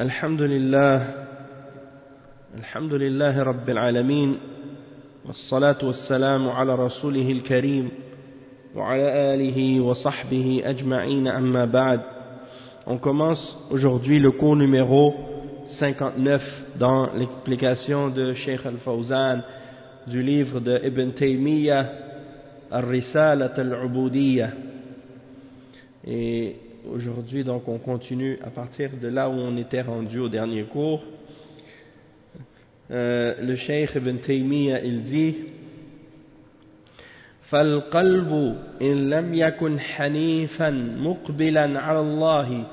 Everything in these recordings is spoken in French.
الحمد لله رب العالمين والصلاة والسلام على رسوله الكريم وعلى آله وصحبه أجمعين أما بعد. On commence aujourd'hui le cours numéro 59 dans l'explication de Cheikh Al-Fawzan du livre de Ibn Taymiyyah Ar-Risalat Al-Ubudiyya. Et aujourd'hui donc on continue à partir de là où on était rendu au dernier cours. Le Cheikh Ibn Taymiyyah il dit فالقلب إن لم يكن حنيفا مقبلا على الله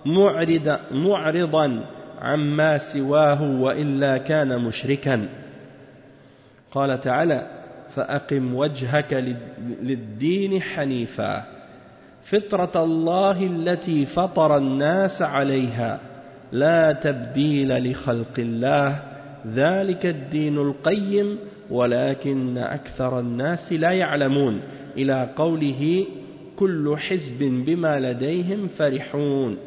معرضا عما سواه وإلا كان مشركا. قال تعالى فأقم وجهك للدين حنيفا فطرة الله التي فطر الناس عليها لا تبديل لخلق الله ذلك الدين القيم ولكن أكثر الناس لا يعلمون إلى قوله كل حزب بما لديهم فرحون.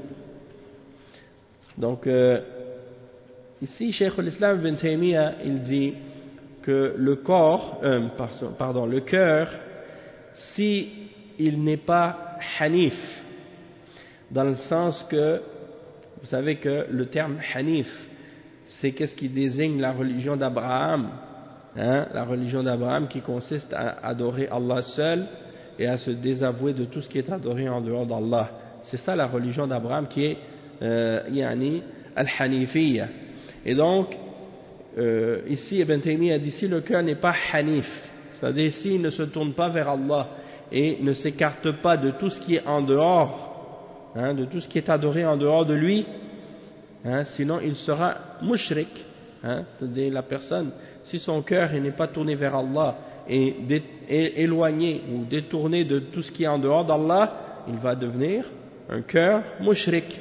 Donc ici Cheikh al-Islam Ibn Taymiyyah il dit que le corps, le cœur, si il n'est pas hanif, dans le sens que vous savez que le terme hanif c'est qu'est-ce qui désigne la religion d'Abraham, la religion d'Abraham qui consiste à adorer Allah seul et à se désavouer de tout ce qui est adoré en dehors d'Allah. C'est ça la religion d'Abraham qui est al-hanifiyya. Et donc ici Ibn Taymiyyah dit si le cœur n'est pas hanif, c'est-à-dire s'il ne se tourne pas vers Allah et ne s'écarte pas de tout ce qui est en dehors, de tout ce qui est adoré en dehors de lui, sinon il sera mushrik, c'est-à-dire la personne, si son cœur n'est pas tourné vers Allah et éloigné ou détourné de tout ce qui est en dehors d'Allah, il va devenir un cœur mushrik.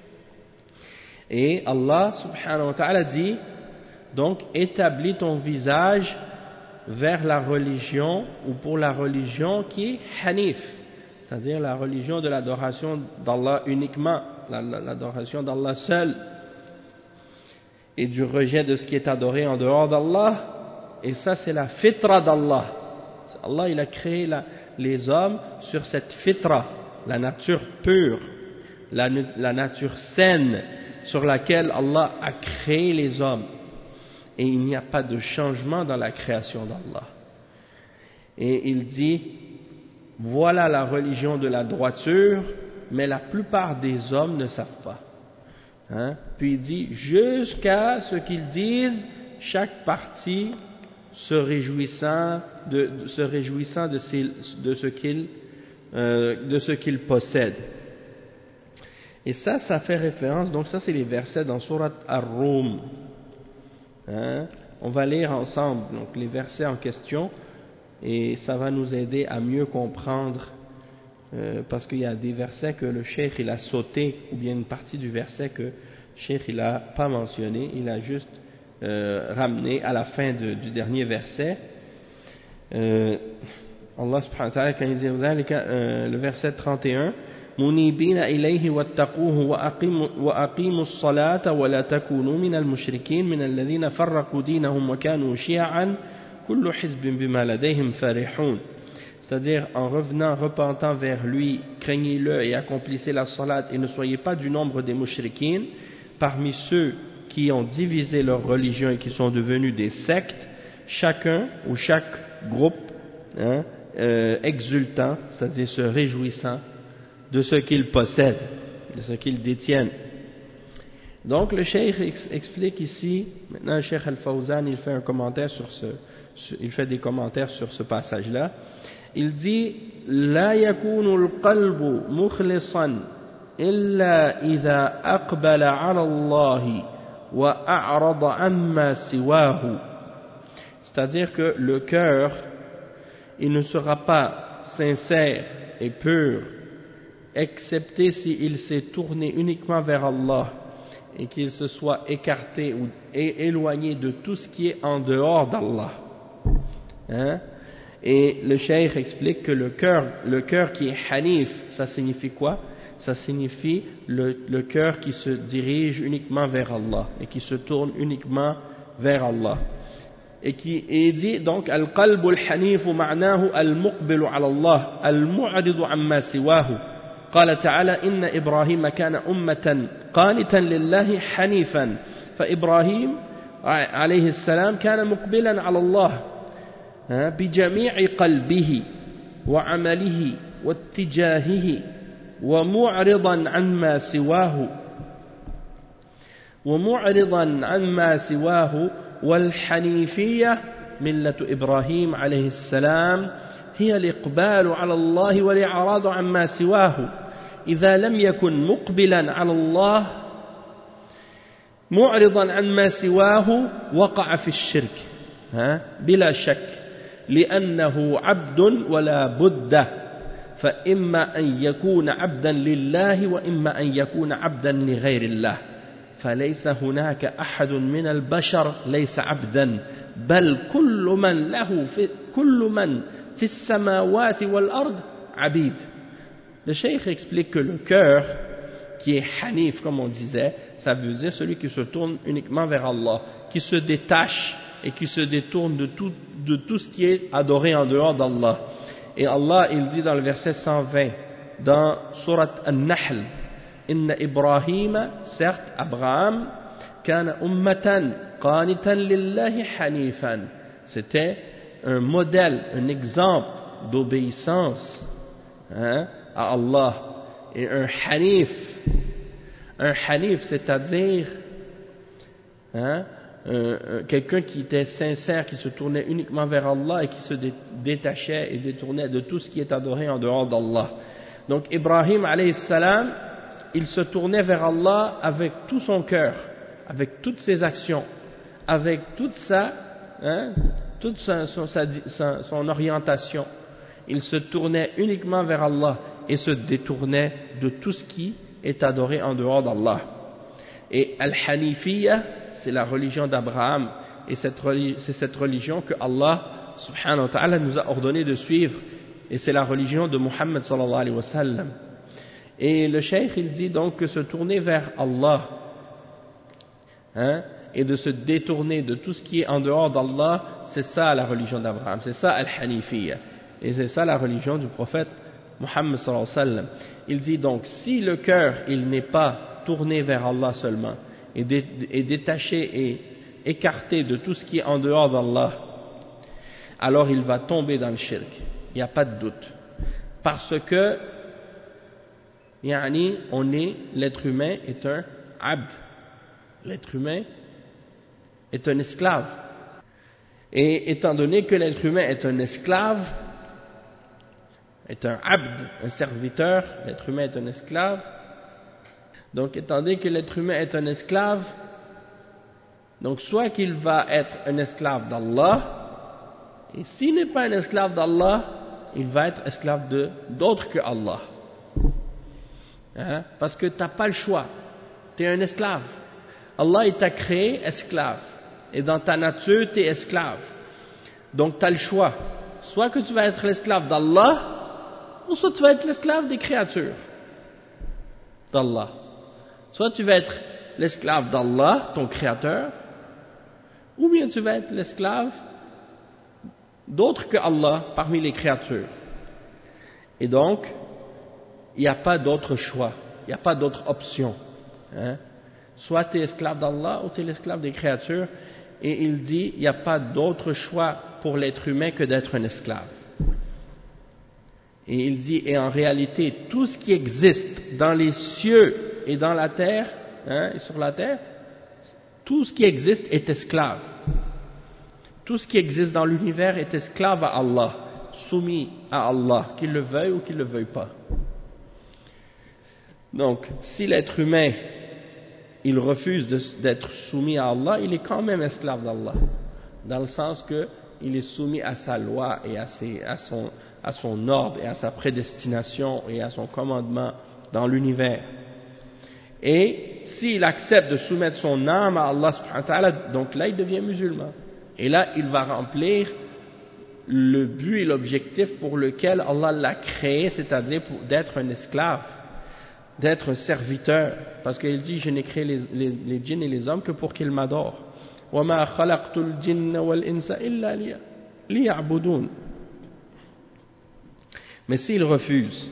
Et Allah subhanahu wa ta'ala dit donc établis ton visage vers la religion ou pour la religion qui est hanif, c'est-à-dire la religion de l'adoration d'Allah uniquement, l'adoration d'Allah seul et du rejet de ce qui est adoré en dehors d'Allah. Et ça c'est la fitra d'Allah. Allah il a créé les hommes sur cette fitra, la nature pure, la nature saine sur laquelle Allah a créé les hommes. Et il n'y a pas de changement dans la création d'Allah. Et il dit, voilà la religion de la droiture, mais la plupart des hommes ne savent pas. Puis il dit, jusqu'à ce qu'ils disent, chaque partie se réjouissant de ce qu'il possède. Et ça fait référence, donc ça c'est les versets dans Surat Ar-Rum. On va lire ensemble donc les versets en question et ça va nous aider à mieux comprendre parce qu'il y a des versets que le cheikh il a sauté ou bien une partie du verset que le cheikh il a pas mentionné, il a juste ramené à la fin du dernier verset. Allah subhanahu wa ta'ala quand il dit le verset 31 منيبين إليه واتقوه وأقيموا الصلاة ولا تكونوا من المشركين من الذين فرقوا دينهم وكانوا شيعا كل حزب بما لديهم فرحون. C'est-à-dire en revenant, repentant vers lui, craignez-le et accomplissez la salat et ne soyez pas du nombre des mushrikines parmi ceux qui ont divisé leur religion et qui sont devenus des sectes, chacun ou chaque groupe exultant, c'est-à-dire se réjouissant de ce qu'ils possèdent, de ce qu'ils détiennent. Donc le cheikh explique ici, maintenant le cheikh Al-Fawzan il fait des commentaires sur ce passage-là. Il dit لا يكون القلب مخلصا إلا إذا أقبل على الله وأعرض عما سواه. C'est-à-dire que le cœur il ne sera pas sincère et pur excepté s'il s'est tourné uniquement vers Allah et qu'il se soit écarté ou éloigné de tout ce qui est en dehors d'Allah. Et le cheikh explique que le cœur qui est hanif, ça signifie quoi? ça signifie le cœur qui se dirige uniquement vers Allah et qui se tourne uniquement vers Allah. Et il dit donc al-qalbu al-hanifu ma'nahu al-muqbilu ala Allah al-mu'ridu amma siwahu. قال تعالى إن إبراهيم كان أمة قانتا لله حنيفا فإبراهيم عليه السلام كان مقبلا على الله بجميع قلبه وعمله واتجاهه ومعرضا عما سواه والحنيفية ملة إبراهيم عليه السلام هي الإقبال على الله والإعراض عما سواه إذا لم يكن مقبلا على الله معرضا عما سواه وقع في الشرك بلا شك لأنه عبد ولا بد فإما أن يكون عبدا لله وإما أن يكون عبدا لغير الله فليس هناك أحد من البشر ليس عبدا بل كل من في السماوات والأرض عبيد. Le cheikh explique que le cœur qui est hanif comme on disait, ça veut dire celui qui se tourne uniquement vers Allah, qui se détache et qui se détourne de tout ce qui est adoré en dehors d'Allah. Et Allah il dit dans le verset 120 dans Surat An-Nahl, Inna Ibrahim, certes Abraham, kana ummatan qanitan lillahi hanifan, c'était un modèle, un exemple d'obéissance à Allah. Et un hanif c'est-à-dire quelqu'un qui était sincère, qui se tournait uniquement vers Allah et qui se détachait et détournait de tout ce qui est adoré en dehors d'Allah. Donc Ibrahim alayhi salam, il se tournait vers Allah avec tout son cœur, avec toutes ses actions, avec toute son orientation. Il se tournait uniquement vers Allah et se détournait de tout ce qui est adoré en dehors d'Allah. Et Al-Hanifiyya, c'est la religion d'Abraham, et c'est cette religion que Allah subhanahu wa ta'ala nous a ordonné de suivre, et c'est la religion de Muhammad sallallahu alayhi wa sallam. Et le cheikh il dit donc que se tourner vers Allah et de se détourner de tout ce qui est en dehors d'Allah, c'est ça la religion d'Abraham, c'est ça Al-Hanifiyya, et c'est ça la religion du prophète Muhammad sallallahu alayhi wa sallam. Il dit donc, si le cœur il n'est pas tourné vers Allah seulement, et détaché et écarté de tout ce qui est en dehors d'Allah, alors il va tomber dans le shirk, il n'y a pas de doute, parce que l'être humain est un abd, l'être humain est un esclave, et étant donné que l'être humain est un esclave, est un abd, un serviteur, l'être humain est un esclave. Donc étant donné que l'être humain est un esclave, donc soit qu'il va être un esclave d'Allah, et s'il n'est pas un esclave d'Allah, il va être esclave d'autres que Allah. Parce que tu n'as pas le choix, tu es un esclave. Allah il t'a créé esclave, et dans ta nature tu es esclave. Donc tu as le choix, soit que tu vas être l'esclave d'Allah, ou soit tu vas être l'esclave des créatures d'Allah. Soit tu vas être l'esclave d'Allah, ton créateur, ou bien tu vas être l'esclave d'autres que Allah parmi les créatures. Et donc, il n'y a pas d'autre choix, il n'y a pas d'autre option. Soit tu es esclave d'Allah ou tu es l'esclave des créatures, et il dit, il n'y a pas d'autre choix pour l'être humain que d'être un esclave. Et il dit, et en réalité, tout ce qui existe dans les cieux et dans la terre, et sur la terre, tout ce qui existe est esclave. Tout ce qui existe dans l'univers est esclave à Allah, soumis à Allah, qu'il le veuille ou qu'il ne le veuille pas. Donc, si l'être humain, il refuse d'être soumis à Allah, il est quand même esclave d'Allah, dans le sens qu'il est soumis à sa loi et à son ordre et à sa prédestination et à son commandement dans l'univers. Et s'il accepte de soumettre son âme à Allah subhanahu wa ta'ala, donc là il devient musulman. Et là il va remplir le but et l'objectif pour lequel Allah l'a créé, c'est-à-dire d'être un esclave. d'être serviteur, parce qu'il dit je n'ai créé les djinns et les hommes que pour qu'ils m'adorent. وَمَا خَلَقْتُ الْجِنَّ وَالْإِنسَ إِلَّا لِيَعْبُدُونَ. Mais s'il refuse,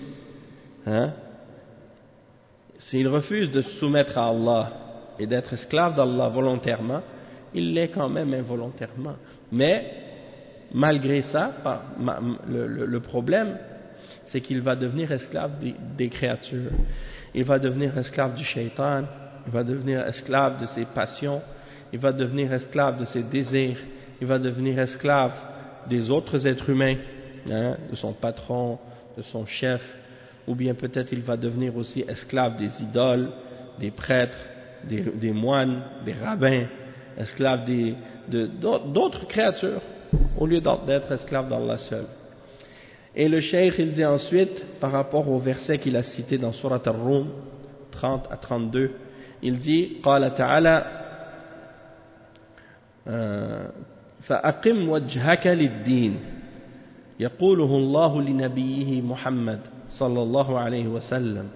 s'il refuse de se soumettre à Allah et d'être esclave d'Allah volontairement, il l'est quand même involontairement. Mais malgré ça, le problème, c'est qu'il va devenir esclave des créatures. Il va devenir esclave du shaitan, il va devenir esclave de ses passions, il va devenir esclave de ses désirs, il va devenir esclave des autres êtres humains, de son patron, de son chef, ou bien peut-être il va devenir aussi esclave des idoles, des prêtres, des moines, des rabbins, esclave d'autres créatures, au lieu d'être esclave d'Allah seul. Et le cheikh, il dit ensuite, par rapport au verset qu'il a cité dans Surat Ar-Rum, 30 à 32, il dit, قال تعالى, فأقم وجهك للدين يقوله الله لنبيه محمد صلى الله عليه وسلم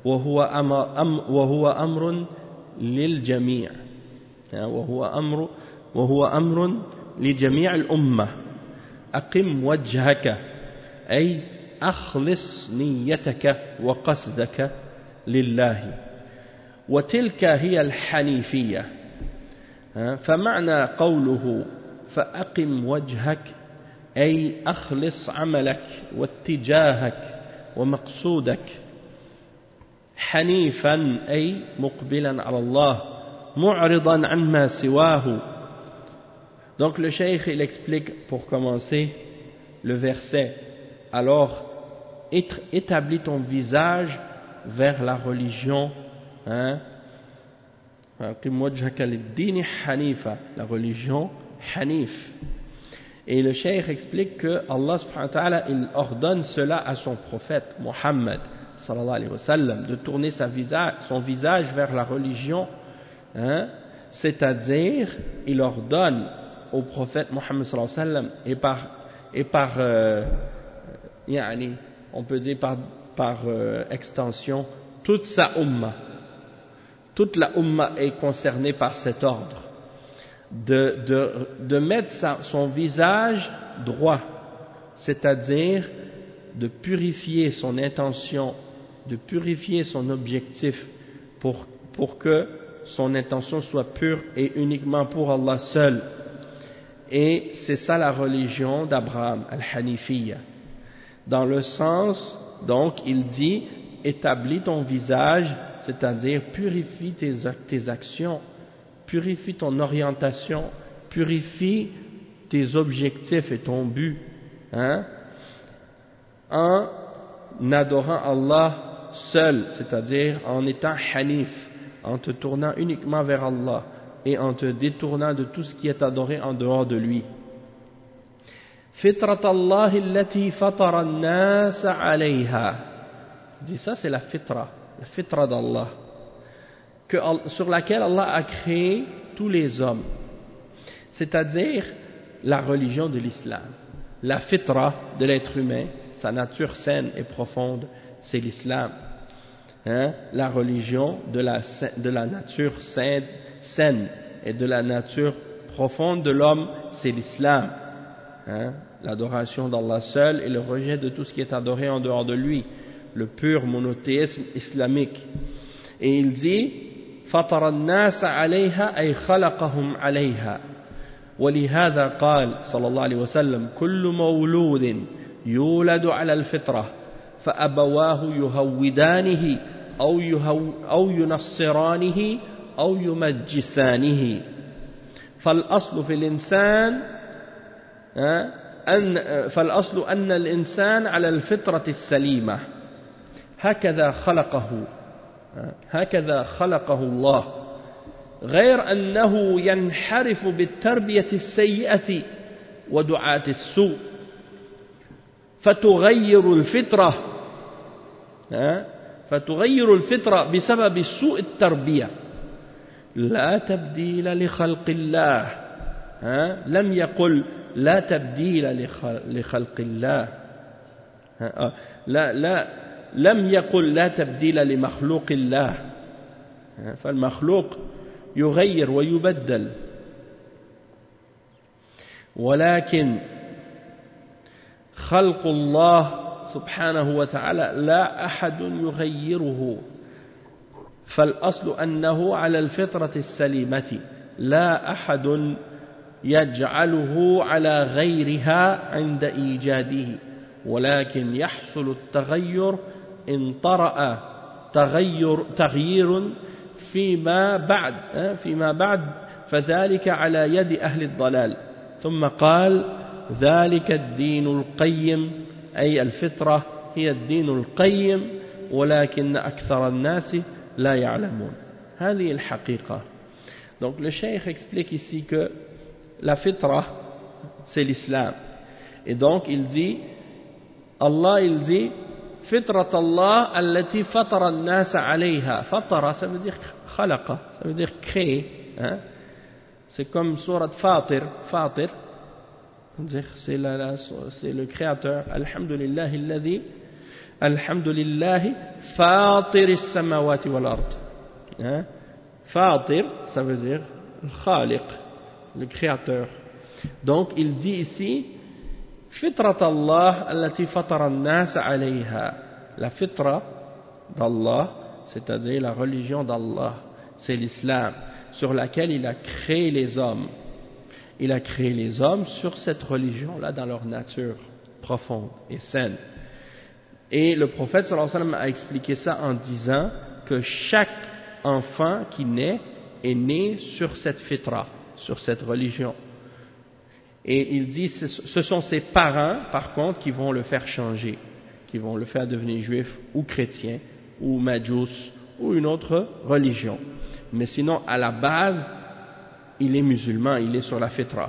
وهو أمر للجميع وهو أمر لجميع الأمة. أقم وجهك أي أخلص نيتك وقصدك لله، وتلك هي الحنيفية. فمعنى قوله فأقم وجهك أي أخلص عملك واتجاهك ومقصودك، حنيفا أي مقبلا على الله معرضا عما سواه. Donc le cheikh il explique pour commencer le verset, alors établis ton visage vers la religion, la religion Hanif. Et le cheikh explique que Allah subhanahu wa ta'ala il ordonne cela à son prophète Muhammad sallallahu alayhi wa sallam, de tourner son visage vers la religion, c'est-à-dire il ordonne au prophète Muhammad sallallahu alayhi wa sallam et par on peut dire par extension toute sa umma, toute la umma est concernée par cet ordre de mettre son visage droit, c'est-à-dire de purifier son intention, de purifier son objectif pour que son intention soit pure et uniquement pour Allah seul. Et c'est ça la religion d'Abraham, Al-Hanifiyya. Dans le sens, donc, il dit, établis ton visage, c'est-à-dire purifie tes actions, purifie ton orientation, purifie tes objectifs et ton but, en adorant Allah seul, c'est-à-dire en étant Hanif, en te tournant uniquement vers Allah et en te détournant de tout ce qui est adoré en dehors de lui. Fitrat Allah allati fatara an-nas 'alayha. Dit ça, c'est la fitra d'Allah, sur laquelle Allah a créé tous les hommes, c'est-à-dire la religion de l'islam. La fitra de l'être humain, sa nature saine et profonde, c'est l'islam. La religion de la nature saine et de la nature profonde de l'homme, c'est l'islam. L'adoration d'Allah seul et le rejet de tout ce qui est adoré en dehors de lui, le pur monothéisme islamique. Et il dit فطر الناس عليها أي خلقهم عليها ولهذا قال صلى الله عليه وسلم كل مولود يولد على الفطرة فأبواه يهودانه أو ينصرانه أو يمجسانه فالأصل في الإنسان فالأصل أن الإنسان على الفطرة السليمة هكذا خلقه الله غير أنه ينحرف بالتربية السيئة ودعاة السوء فتغير الفطرة بسبب سوء التربية. لا تبديل لخلق الله، لم يقل لا تبديل لخلق الله، لم يقل لا تبديل لمخلوق الله فالمخلوق يغير ويبدل ولكن خلق الله سبحانه وتعالى لا أحد يغيره فالأصل أنه على الفطرة السليمة لا أحد يجعله على غيرها عند إيجاده ولكن يحصل التغير إن طرأ تغيير فيما بعد فذلك على يد أهل الضلال ثم قال ذلك الدين القيم أي الفطرة هي الدين القيم ولكن أكثر الناس لا يعلمون هذه الحقيقة. Donc le cheikh explique ici que la fitra c'est l'islam et donc il dit fitrat Allah allati fatara an-nas alayha. Fatara ça veut dire khalaqa, ça veut dire créer hein? C'est comme surat Fatir, c'est le créateur. Alhamdulillahi alladhi alhamdulillahi fatir as-samawati wal ard. Hein? Fatir, ça veut dire khaliq, le créateur. Donc il dit ici fitrat Allah allati fatara an-nas alayha. La fitra d'Allah, c'est-à-dire la religion d'Allah, c'est l'islam sur laquelle il a créé les hommes. Il a créé les hommes sur cette religion-là dans leur nature profonde et saine. Et le prophète sallallahu alayhi wa sallam a expliqué ça en disant que chaque enfant qui naît est né sur cette fitra, sur cette religion. Et il dit ce sont ses parents par contre qui vont le faire changer, qui vont le faire devenir juif ou chrétien ou majous ou une autre religion. Mais sinon à la base il est musulman, il est sur la fitra.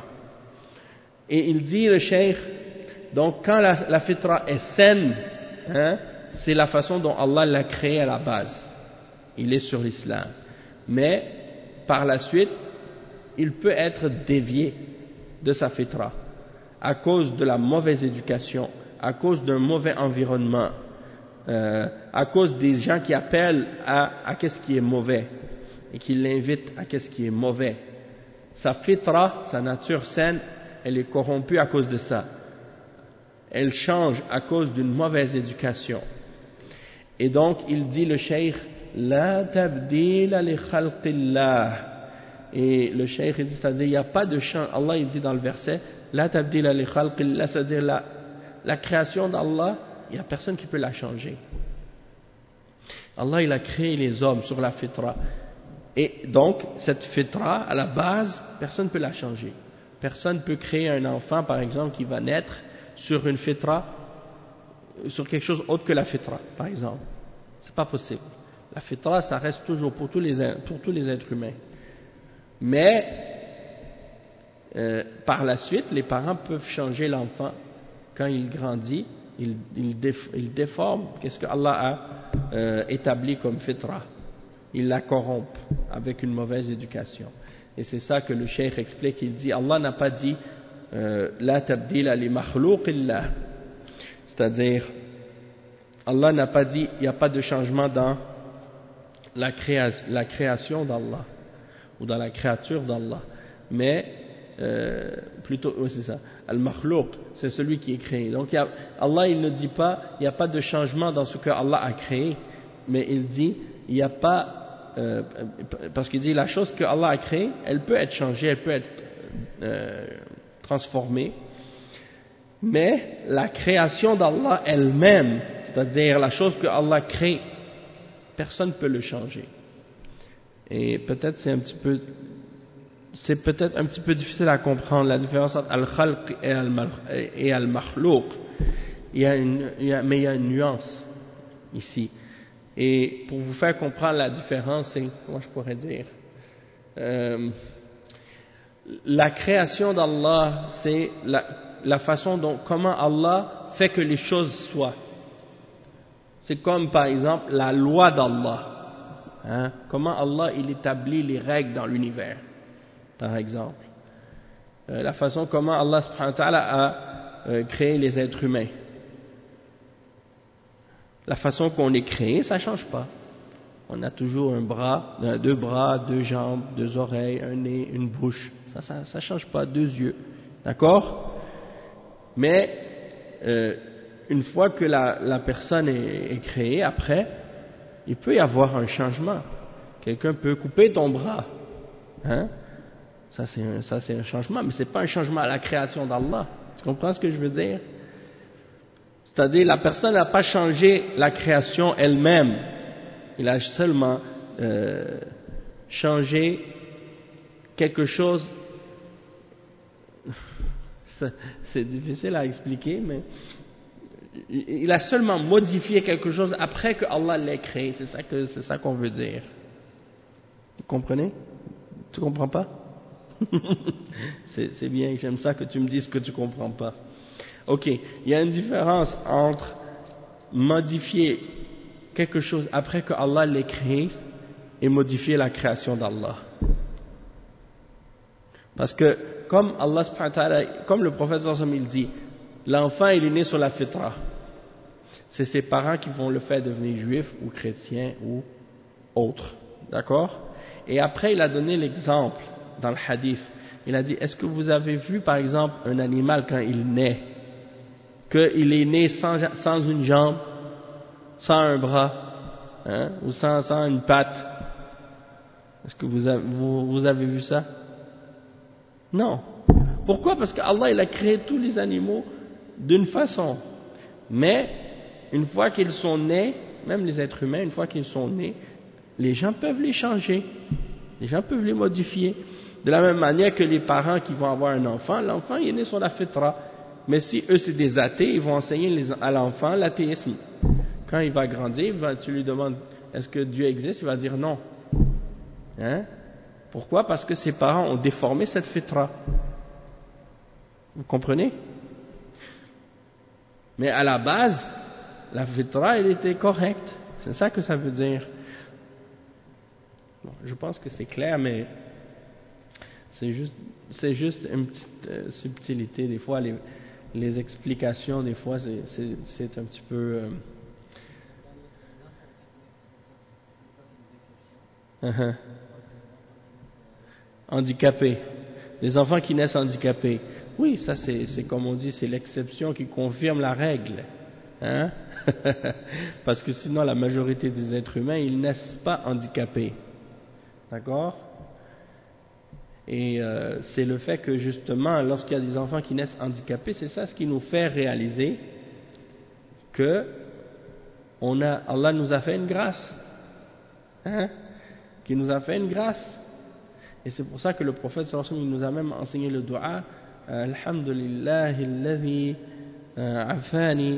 Et il dit le cheikh, donc quand la fitra est saine, hein, c'est la façon dont Allah l'a créé à la base. Il est sur l'islam. Mais par la suite, il peut être dévié de sa fitra à cause de la mauvaise éducation, à cause d'un mauvais environnement, à cause des gens qui appellent à qu'est-ce qui est mauvais et qui l'invitent à qu'est-ce qui est mauvais. Sa fitra, sa nature saine, elle est corrompue à cause de ça. Elle change à cause d'une mauvaise éducation. Et donc, il dit le cheikh, la tabdila li khalqillah. Et le cheikh, il dit, c'est-à-dire, il n'y a pas de changement. Allah, il dit dans le verset, la tabdila li khalqillah, c'est-à-dire la création d'Allah, il n'y a personne qui peut la changer. Allah, il a créé les hommes sur la fitra. Et donc, cette fitra, à la base, personne ne peut la changer. Personne ne peut créer un enfant, par exemple, qui va naître sur une fitra, sur quelque chose autre que la fitra, par exemple. C'est pas possible. La fitra, ça reste toujours pour tous les êtres humains. Mais, par la suite, les parents peuvent changer l'enfant. Quand il grandit, il déforme qu'est-ce que Allah a établi comme fitra. Il la corrompt avec une mauvaise éducation. Et c'est ça que le cheikh explique. Il dit, Allah n'a pas dit la tabdila li makhlouqillah. C'est-à-dire, Allah n'a pas dit, il n'y a pas de changement dans la création d'Allah ou dans la créature d'Allah. Mais, plutôt, oui, c'est ça. Al-makhlouq, c'est celui qui est créé. Donc, Allah, il ne dit pas, il n'y a pas de changement dans ce que Allah a créé. Mais il dit, il n'y a pas parce qu'il dit la chose que Allah a créée, elle peut être changée, elle peut être transformée, mais la création d'Allah elle-même, c'est-à-dire la chose que Allah crée, personne ne peut le changer. Et peut-être c'est peut-être un petit peu difficile à comprendre la différence entre al-khalq et al-makhlouq. Mais il y a une nuance ici. Et pour vous faire comprendre la différence, c'est, comment je pourrais dire, la création d'Allah, c'est la façon dont, comment Allah fait que les choses soient. C'est comme par exemple la loi d'Allah. Hein? Comment Allah il établit les règles dans l'univers, par exemple. La façon comment Allah subhanahu wa ta'ala a créé les êtres humains. La façon qu'on est créé, ça ne change pas. On a toujours un bras, deux bras, deux jambes, deux oreilles, un nez, une bouche. Ça change pas, deux yeux. D'accord? Mais une fois que la personne est créée, après, il peut y avoir un changement. Quelqu'un peut couper ton bras. Hein? Ça c'est un changement, mais c'est pas un changement à la création d'Allah. Tu comprends ce que je veux dire? C'est-à-dire, la personne n'a pas changé la création elle-même. Il a seulement changé quelque chose. C'est difficile à expliquer, mais il a seulement modifié quelque chose après que Allah l'ait créé. C'est ça qu'on veut dire. Vous comprenez? Tu comprends pas? C'est bien, j'aime ça que tu me dises que tu comprends pas. Ok, il y a une différence entre modifier quelque chose après que Allah l'ait créé et modifier la création d'Allah. Parce que comme Allah subhanahu wa ta'ala, comme le prophète sallallahu alayhi wa sallam il dit, l'enfant il est né sur la fitra. C'est ses parents qui vont le faire devenir juif ou chrétien ou autre. D'accord? Et après il a donné l'exemple dans le hadith. Il a dit, est-ce que vous avez vu par exemple un animal quand il naît, qu'il est né sans une jambe, sans un bras, hein, ou sans une patte? Est-ce que vous avez vu ça? Non. Pourquoi? Parce qu'Allah il a créé tous les animaux d'une façon. Mais une fois qu'ils sont nés, même les êtres humains, une fois qu'ils sont nés, les gens peuvent les changer. Les gens peuvent les modifier. De la même manière que les parents qui vont avoir un enfant, l'enfant il est né sur la fitra. Mais si eux c'est des athées, ils vont enseigner à l'enfant l'athéisme. Quand il va grandir, tu lui demandes est-ce que Dieu existe? Il va dire non. Hein? Pourquoi? Parce que ses parents ont déformé cette fitra. Vous comprenez? Mais à la base, la fitra elle était correcte. C'est ça que ça veut dire. Bon, je pense que c'est clair, mais c'est juste une petite subtilité. Des fois, les explications, des fois, c'est un petit peu... handicapés. Des enfants qui naissent handicapés. Oui, ça c'est comme on dit, c'est l'exception qui confirme la règle. Hein? Parce que sinon, la majorité des êtres humains, ils naissent pas handicapés. D'accord? Et c'est le fait que justement, lorsqu'il y a des enfants qui naissent handicapés, c'est ça ce qui nous fait réaliser que Allah nous a fait une grâce, hein, qui nous a fait une grâce. Et c'est pour ça que le prophète sallallahu alayhi wa sallam, il nous a même enseigné le dua, Alhamdulillahi alladhi afani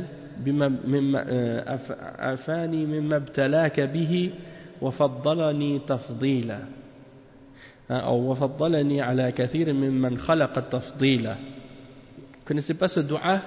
mimma ibtalaka bihi wa faddalani tafdila. Ou وفضلني على كثير ممن خلق تفضيلا. Vous connaissez pas ce dua?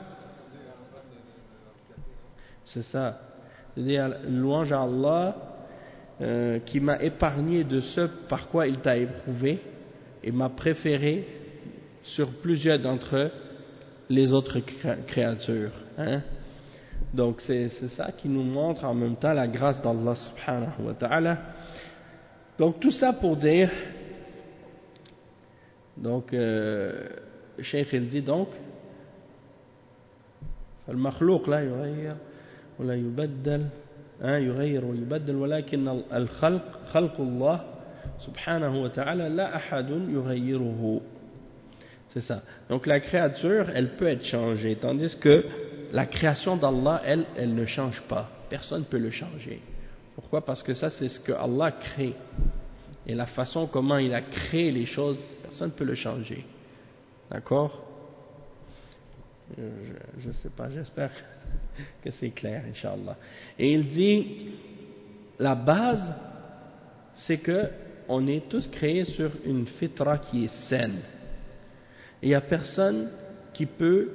C'est ça. C'est-à-dire louange à Allah qui m'a épargné de ce par quoi il t'a éprouvé et m'a préféré sur plusieurs d'entre les autres créatures. Hein? Donc c'est ça qui nous montre en même temps la grâce d'Allah subhanahu wa ta'ala. Donc tout ça pour dire, donc le Cheikh il dit donc, المخلوق لا يغير ولا يبدل يغير ويبدل ولكن الخلق خلق الله سبحانه وتعالى لا أحد يغيره. C'est ça. Donc la créature, elle peut être changée, tandis que la création d'Allah, elle ne change pas. Personne ne peut le changer. Pourquoi? Parce que ça, c'est ce que Allah crée. Et la façon comment il a créé les choses, personne ne peut le changer. D'accord? Je ne sais pas, j'espère que c'est clair, Inch'Allah. Et il dit, la base, c'est que on est tous créés sur une fitra qui est saine. Et il n'y a personne qui peut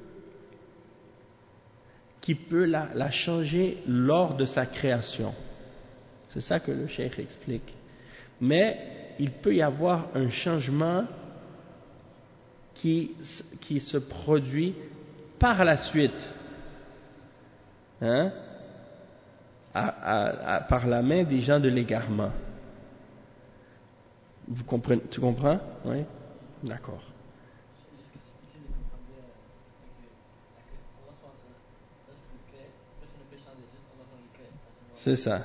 la changer lors de sa création. C'est ça que le cheikh explique. Mais il peut y avoir un changement qui se produit par la suite. Hein? par la main des gens de l'égarement. Vous comprenez, tu comprends? Oui? D'accord. C'est ça.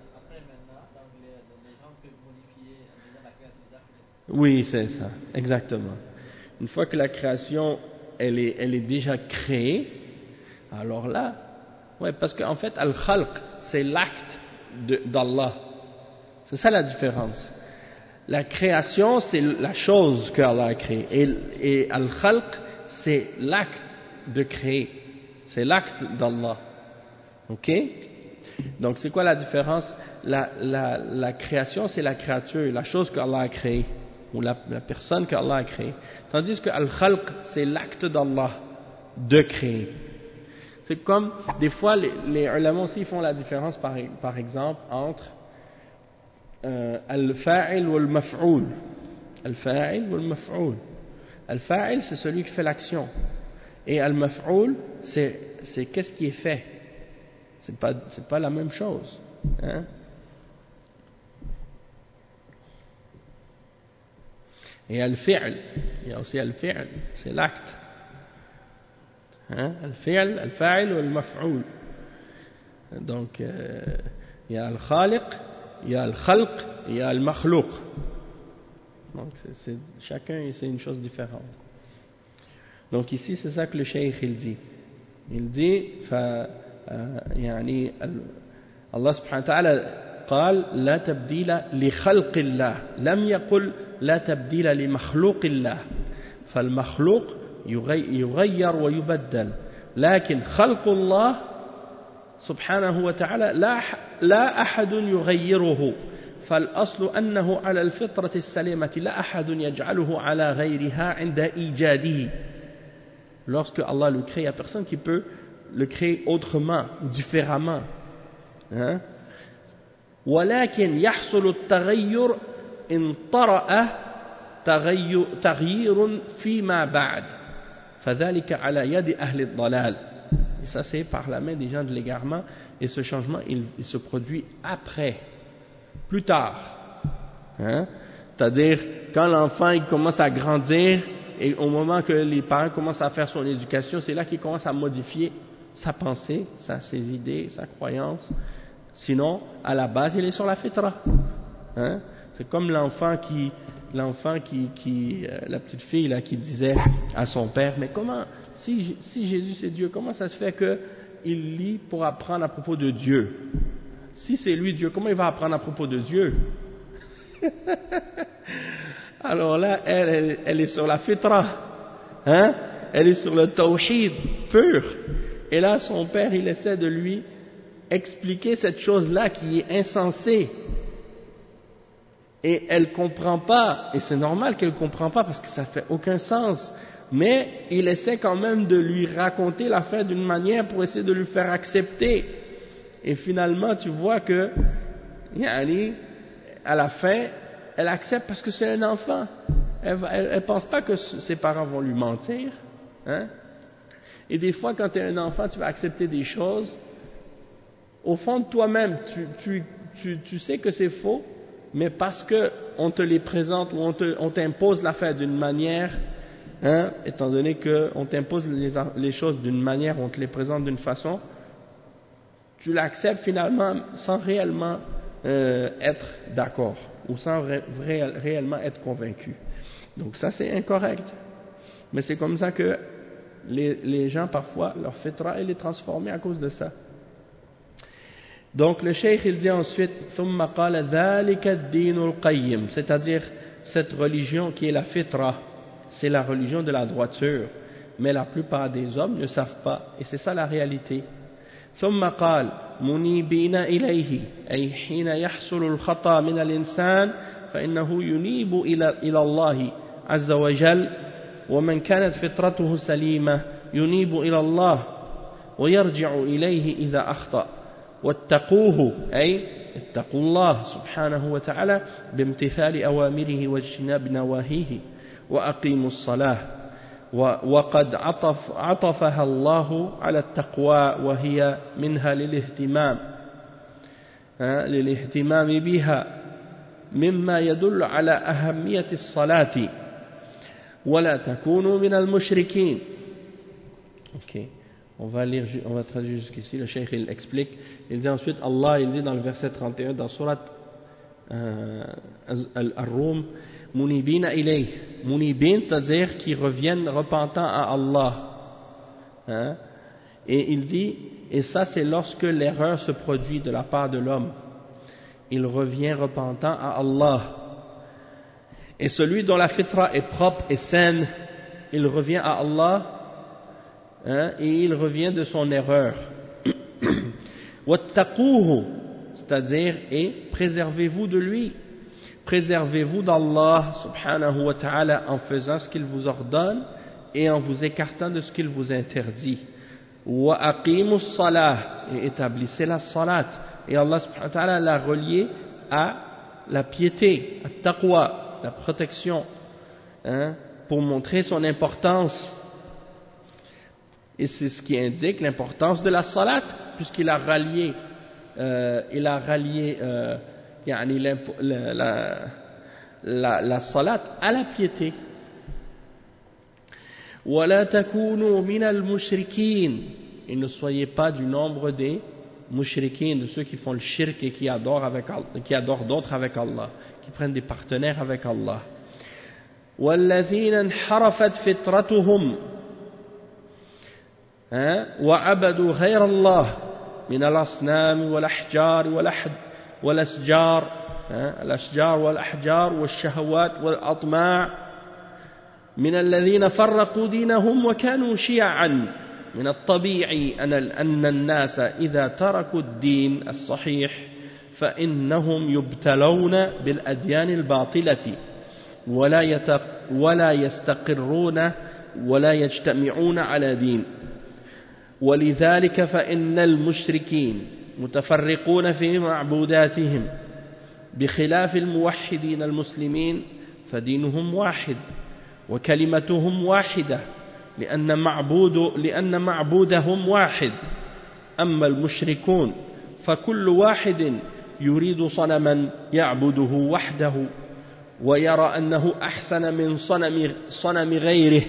Oui, c'est ça, exactement. Une fois que la création, elle est déjà créée, alors là, ouais, parce qu'en fait, al-khalq, c'est l'acte d'Allah. C'est ça la différence. La création, c'est la chose qu'Allah a créée. Et al-khalq, c'est l'acte de créer. C'est l'acte d'Allah. Ok? Donc, c'est quoi la différence? La création, c'est la créature, la chose qu'Allah a créée, ou la personne qu'Allah a créée. Tandis que al-khalq, c'est l'acte d'Allah de créer. C'est comme, des fois, les ulama aussi font la différence, par exemple, entre al-fa'il ou al-maf'oul. Al-fa'il ou al-maf'oul. Al-fa'il, c'est celui qui fait l'action. Et al-maf'oul, c'est qu'est-ce qui est fait. C'est pas la même chose. Hein? Et al-fi'l, il y a aussi al-fi'l, c'est l'acte. Hein? Al-fi'l, al-fa'il ou al-maf'oul. Donc, il y a al-khaliq, il y a al-khalq, il y a al-makhlouq. Donc, chacun, c'est une chose différente. Donc, ici, c'est ça que le cheikh, il dit. Il dit, يعني الله سبحانه وتعالى قال لا تبديل لخلق الله لم يقل لا تبديل لمخلوق الله فالمخلوق يغير ويبدل لكن خلق الله سبحانه وتعالى لا أحد يغيره فالأصل أنه على الفطرة السليمة لا أحد يجعله على غيرها عند إيجاده. Lorsque Allah le crée, il n'y a personne qui peut le créer autrement, différemment. Hein? ولكن يحصل التغير إن طرأ تغيير فيما بعد فذلك على يد أهل الضلال. Et ça c'est par la main des gens de l'égarement, et ce changement il se produit après, plus tard. Hein? C'est-à-dire quand l'enfant il commence à grandir, et au moment que les parents commencent à faire son éducation, c'est là qu'il commence à modifier sa pensée, ses idées, sa croyance. Sinon, à la base, il est sur la fitra. Hein? C'est comme l'enfant qui, la petite fille là, qui disait à son père, mais comment, si Jésus c'est Dieu, comment ça se fait qu'il lit pour apprendre à propos de Dieu? Si c'est lui Dieu, comment il va apprendre à propos de Dieu? Alors là, elle est sur la fitra, hein? Elle est sur le tawhid pur. Et là, son père, il essaie de lui expliquer cette chose-là qui est insensée. Et elle comprend pas, et c'est normal qu'elle comprend pas parce que ça fait aucun sens. Mais il essaie quand même de lui raconter l'affaire d'une manière pour essayer de lui faire accepter. Et finalement, tu vois que, à la fin, elle accepte parce que c'est un enfant. Elle pense pas que ses parents vont lui mentir. Hein? Et des fois, quand tu es un enfant, tu vas accepter des choses. Au fond de toi-même, tu sais que c'est faux, mais parce que on te les présente ou on t'impose l'affaire d'une manière, hein, étant donné qu'on t'impose les choses d'une manière, on te les présente d'une façon, tu l'acceptes finalement sans réellement être d'accord ou sans réellement être convaincu. Donc ça c'est incorrect. Mais c'est comme ça que les gens parfois, leur fitra elle est transformée à cause de ça. Donc le cheikh il dit ensuite ثم قال ذلك الدين القيم, c'est-à-dire cette religion qui est la fitra, c'est la religion de la droiture, mais la plupart des hommes ne savent pas, et c'est ça la réalité. ثم قال منيبين إليه, أي حين يحصل الخطأ من الإنسان فإنه ينيب إلى الله عز وجل, ومن كانت فطرته سليمة ينيب إلى الله ويرجع إليه إذا أخطأ, واتقوه أي اتقوا الله سبحانه وتعالى بامتثال أوامره واجتناب نواهيه وأقيموا الصلاة, وقد عطفها الله على التقوى وهي منها للاهتمام, للاهتمام بها مما يدل على أهمية الصلاة ولا تكونوا من المشركين. Ok, on va traduire jusqu'ici. Le cheikh il explique. Il dit ensuite, Allah il dit dans le verset 31 dans surat Ar-Rum, Munibina ilayh. Munibin, c'est-à-dire qui reviennent repentant à Allah. Et il dit, et ça c'est lorsque l'erreur se produit de la part de l'homme. Il revient repentant à Allah. Et celui dont la fitra est propre et saine, il revient à Allah. Et il revient de son erreur. Wattaquhu, c'est-à-dire, et préservez-vous de lui. Préservez-vous d'Allah subhanahu wa ta'ala en faisant ce qu'il vous ordonne et en vous écartant de ce qu'il vous interdit. Wa aqimus salah, et établissez la salat. Et Allah subhanahu wa ta'ala l'a relié à la piété, à taqwa, la protection, pour montrer son importance. Et c'est ce qui indique l'importance de la salat, puisqu'il a rallié, la salat à la piété. وَلَا تَكُونُوا مِنَ الْمُشْرِكِينَ. Et ne soyez pas du nombre des mushrikin, de ceux qui font le shirk et qui adorent d'autres avec Allah, qui prennent des partenaires avec Allah. وَالَّذِينَ انْحَرَفَتْ فِطْرَتُهُمْ وعبدوا غير الله من الأصنام والأحجار والأشجار والأحجار والشهوات والأطماع من الذين فرقوا دينهم وكانوا شيعا من الطبيعي أن الناس إذا تركوا الدين الصحيح فإنهم يبتلون بالأديان الباطلة ولا يستقرون ولا يجتمعون على دين. ولذلك فإن المشركين متفرقون في معبوداتهم بخلاف الموحدين المسلمين فدينهم واحد وكلمتهم واحدة لأن معبودهم واحد. أما المشركون فكل واحد يريد صنما يعبده وحده ويرى أنه أحسن من صنم غيره.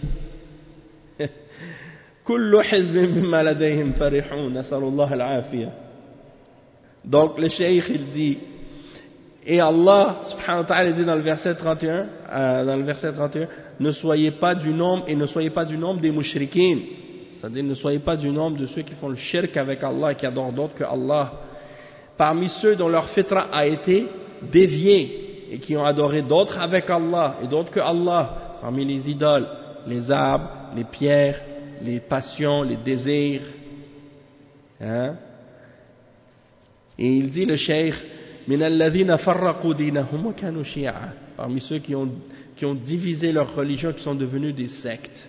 كل حزب بما لديهم فرحون نسأل الله العافية. Donc le cheikh il dit, et Allah subhanahu wa ta'ala dit dans le verset 31, ne soyez pas du nombre des mushrikines, c'est-à-dire ne soyez pas du nombre de ceux qui font le shirk avec Allah et qui adorent d'autres que Allah, parmi ceux dont leur fitra a été déviée et qui ont adoré d'autres avec Allah et d'autres que Allah, parmi les idoles, les arbres, les pierres, les passions, les désirs. Et il dit le cheikh, parmi ceux qui ont divisé leur religion, qui sont devenus des sectes.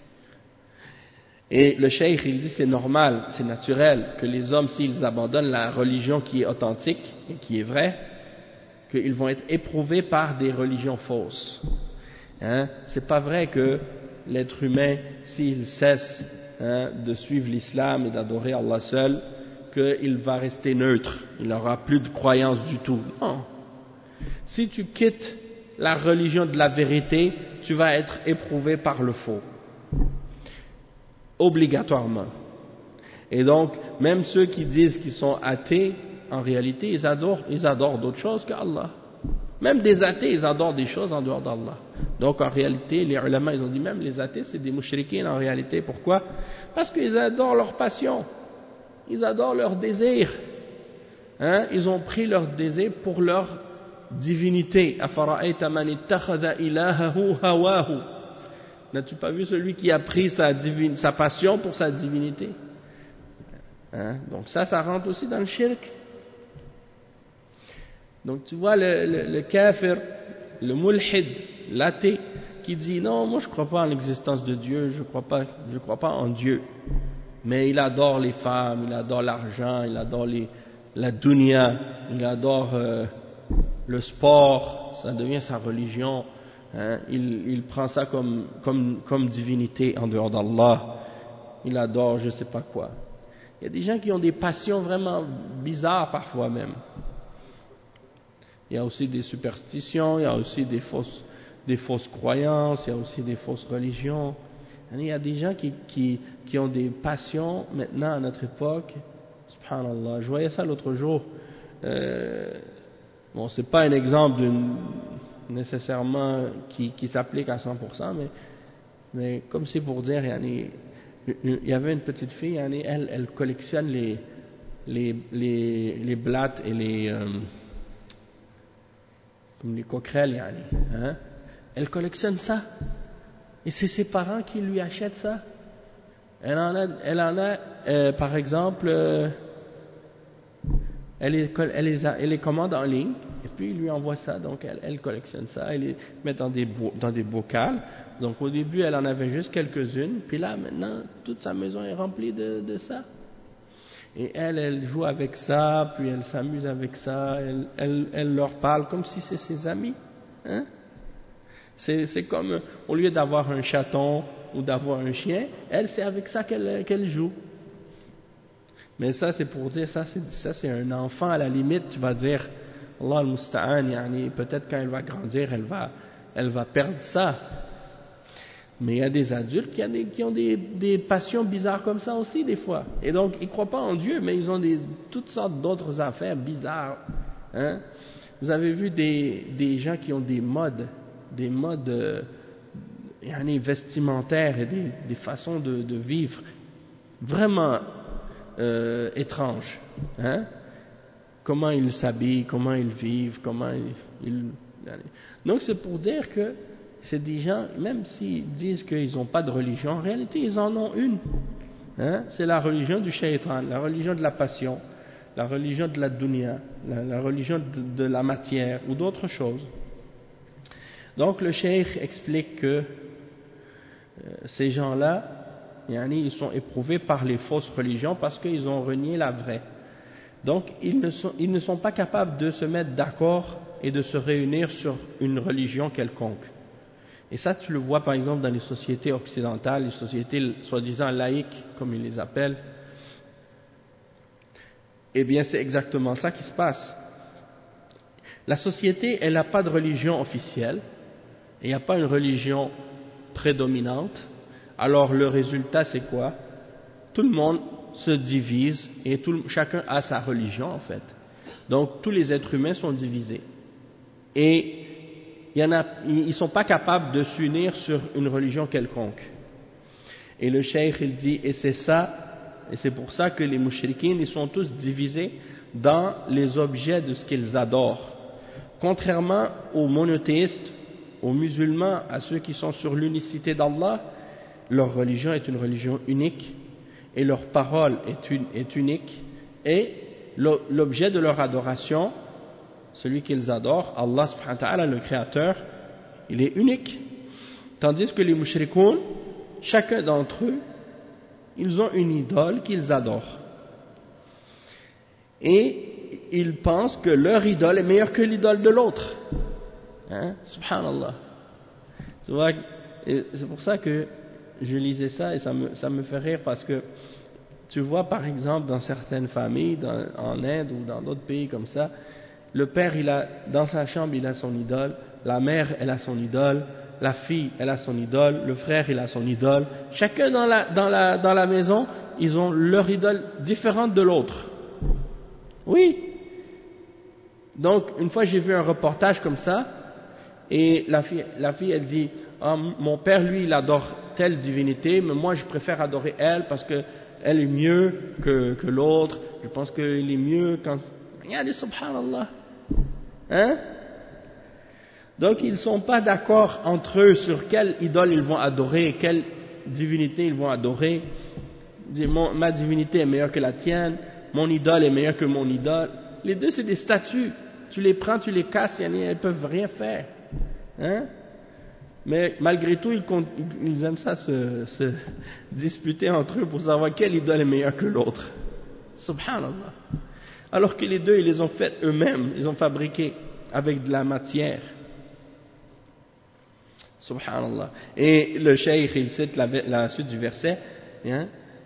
Et le cheikh il dit c'est normal, c'est naturel que les hommes, s'ils abandonnent la religion qui est authentique et qui est vraie, qu'ils vont être éprouvés par des religions fausses. C'est pas vrai que l'être humain, s'il cesse de suivre l'islam et d'adorer Allah seul, qu'il va rester neutre, il n'aura plus de croyance du tout. Non. Si tu quittes la religion de la vérité, tu vas être éprouvé par le faux. Obligatoirement. Et donc, même ceux qui disent qu'ils sont athées, en réalité, ils adorent d'autres choses qu'Allah. Même des athées, ils adorent des choses en dehors d'Allah. Donc en réalité, les ulama, ils ont dit même les athées, c'est des mushrikines en réalité. Pourquoi? Parce qu'ils adorent leur passion, ils adorent leur désir. Ils ont pris leur désir pour leur divinité. Afara'ayta man ittakhadha ilahahu hawahu. N'as-tu pas vu celui qui a pris sa passion pour sa divinité? Donc ça rentre aussi dans le shirk. Donc tu vois le kafir, le mulhid, l'athée, qui dit non, moi je ne crois pas en l'existence de Dieu, je ne crois pas en Dieu. Mais il adore les femmes, il adore l'argent, il adore la dunya, il adore le sport, ça devient sa religion. Il prend ça comme divinité en dehors d'Allah. Il adore je ne sais pas quoi. Il y a des gens qui ont des passions vraiment bizarres parfois même. Il y a aussi des superstitions, il y a aussi des fausses croyances, il y a aussi des fausses religions. Il y a des gens qui ont des passions maintenant à notre époque. Subhanallah. Je voyais ça l'autre jour. Bon, c'est pas un exemple nécessairement qui s'applique à 100%, mais comme c'est pour dire, il y avait une petite fille, elle collectionne les blattes et comme les coquerelles, hein? Elle collectionne ça. Et c'est ses parents qui lui achètent ça. Elle en a par exemple, elle les commande en ligne, et puis il lui envoie ça, donc elle collectionne ça, elle les met dans des bocals. Donc au début, elle en avait juste quelques-unes, puis là, maintenant, toute sa maison est remplie de ça. Et elle joue avec ça, puis elle s'amuse avec ça, elle leur parle comme si c'est ses amis. Hein? C'est comme, au lieu d'avoir un chaton ou d'avoir un chien, elle, c'est avec ça qu'elle joue. Mais ça, c'est pour dire, ça c'est un enfant, à la limite, tu vas dire, Allah al-Musta'an, peut-être quand elle va grandir, elle va perdre ça. Mais il y a des adultes qui ont des passions bizarres comme ça aussi, des fois. Et donc, ils ne croient pas en Dieu, mais ils ont toutes sortes d'autres affaires bizarres. Hein? Vous avez vu des gens qui ont des modes vestimentaires et des façons de vivre vraiment étranges. Hein? Comment ils s'habillent, comment ils vivent, Donc, c'est pour dire que c'est des gens, même s'ils disent qu'ils n'ont pas de religion, en réalité, ils en ont une. Hein? C'est la religion du shaitan, la religion de la passion, la religion de la dunya, la religion de la matière ou d'autres choses. Donc, le cheikh explique que ces gens-là, ils sont éprouvés par les fausses religions parce qu'ils ont renié la vraie. Donc, ils ne sont pas capables de se mettre d'accord et de se réunir sur une religion quelconque. Et ça, tu le vois par exemple dans les sociétés occidentales, les sociétés soi-disant laïques, comme ils les appellent. Eh bien, c'est exactement ça qui se passe. La société, elle n'a pas de religion officielle, il n'y a pas une religion prédominante. Alors, le résultat, c'est quoi? Tout le monde se divise et chacun a sa religion, en fait. Donc, tous les êtres humains sont divisés. Et ils ne sont pas capables de s'unir sur une religion quelconque. Et le cheikh, il dit, et c'est pour ça que les mouchrikines, ils sont tous divisés dans les objets de ce qu'ils adorent. Contrairement aux monothéistes, aux musulmans, à ceux qui sont sur l'unicité d'Allah, leur religion est une religion unique, et leur parole est unique, et l'objet de leur adoration, celui qu'ils adorent, Allah subhanahu wa ta'ala, le créateur, il est unique. Tandis que les mushrikoun, chacun d'entre eux, ils ont une idole qu'ils adorent. Et ils pensent que leur idole est meilleure que l'idole de l'autre. Hein? Subhanallah. Tu vois, c'est pour ça que je lisais ça et ça me fait rire parce que tu vois par exemple dans certaines familles, en Inde ou dans d'autres pays comme ça, le père, dans sa chambre, il a son idole, la mère, elle a son idole, la fille, elle a son idole, le frère, il a son idole. Chacun dans la maison, ils ont leur idole différente de l'autre. Oui. Donc, une fois, j'ai vu un reportage comme ça, et la fille, elle dit, mon père, lui, il adore telle divinité, mais moi, je préfère adorer elle parce que elle est mieux que l'autre. Je pense qu'il est mieux quand... Regardez, subhanallah. Hein? Donc ils ne sont pas d'accord entre eux sur quelle idole ils vont adorer, quelle divinité ils vont adorer. Ma divinité est meilleure que la tienne, mon idole est meilleure que mon idole. Les deux c'est des statues, tu les prends, tu les casses, elles ne peuvent rien faire. Hein? Mais malgré tout ils aiment ça se disputer entre eux pour savoir quelle idole est meilleure que l'autre. Subhanallah. Alors que les deux, ils les ont faites eux-mêmes, ils ont fabriqué avec de la matière. Subhanallah. Et le cheikh, il cite la suite du verset, hein,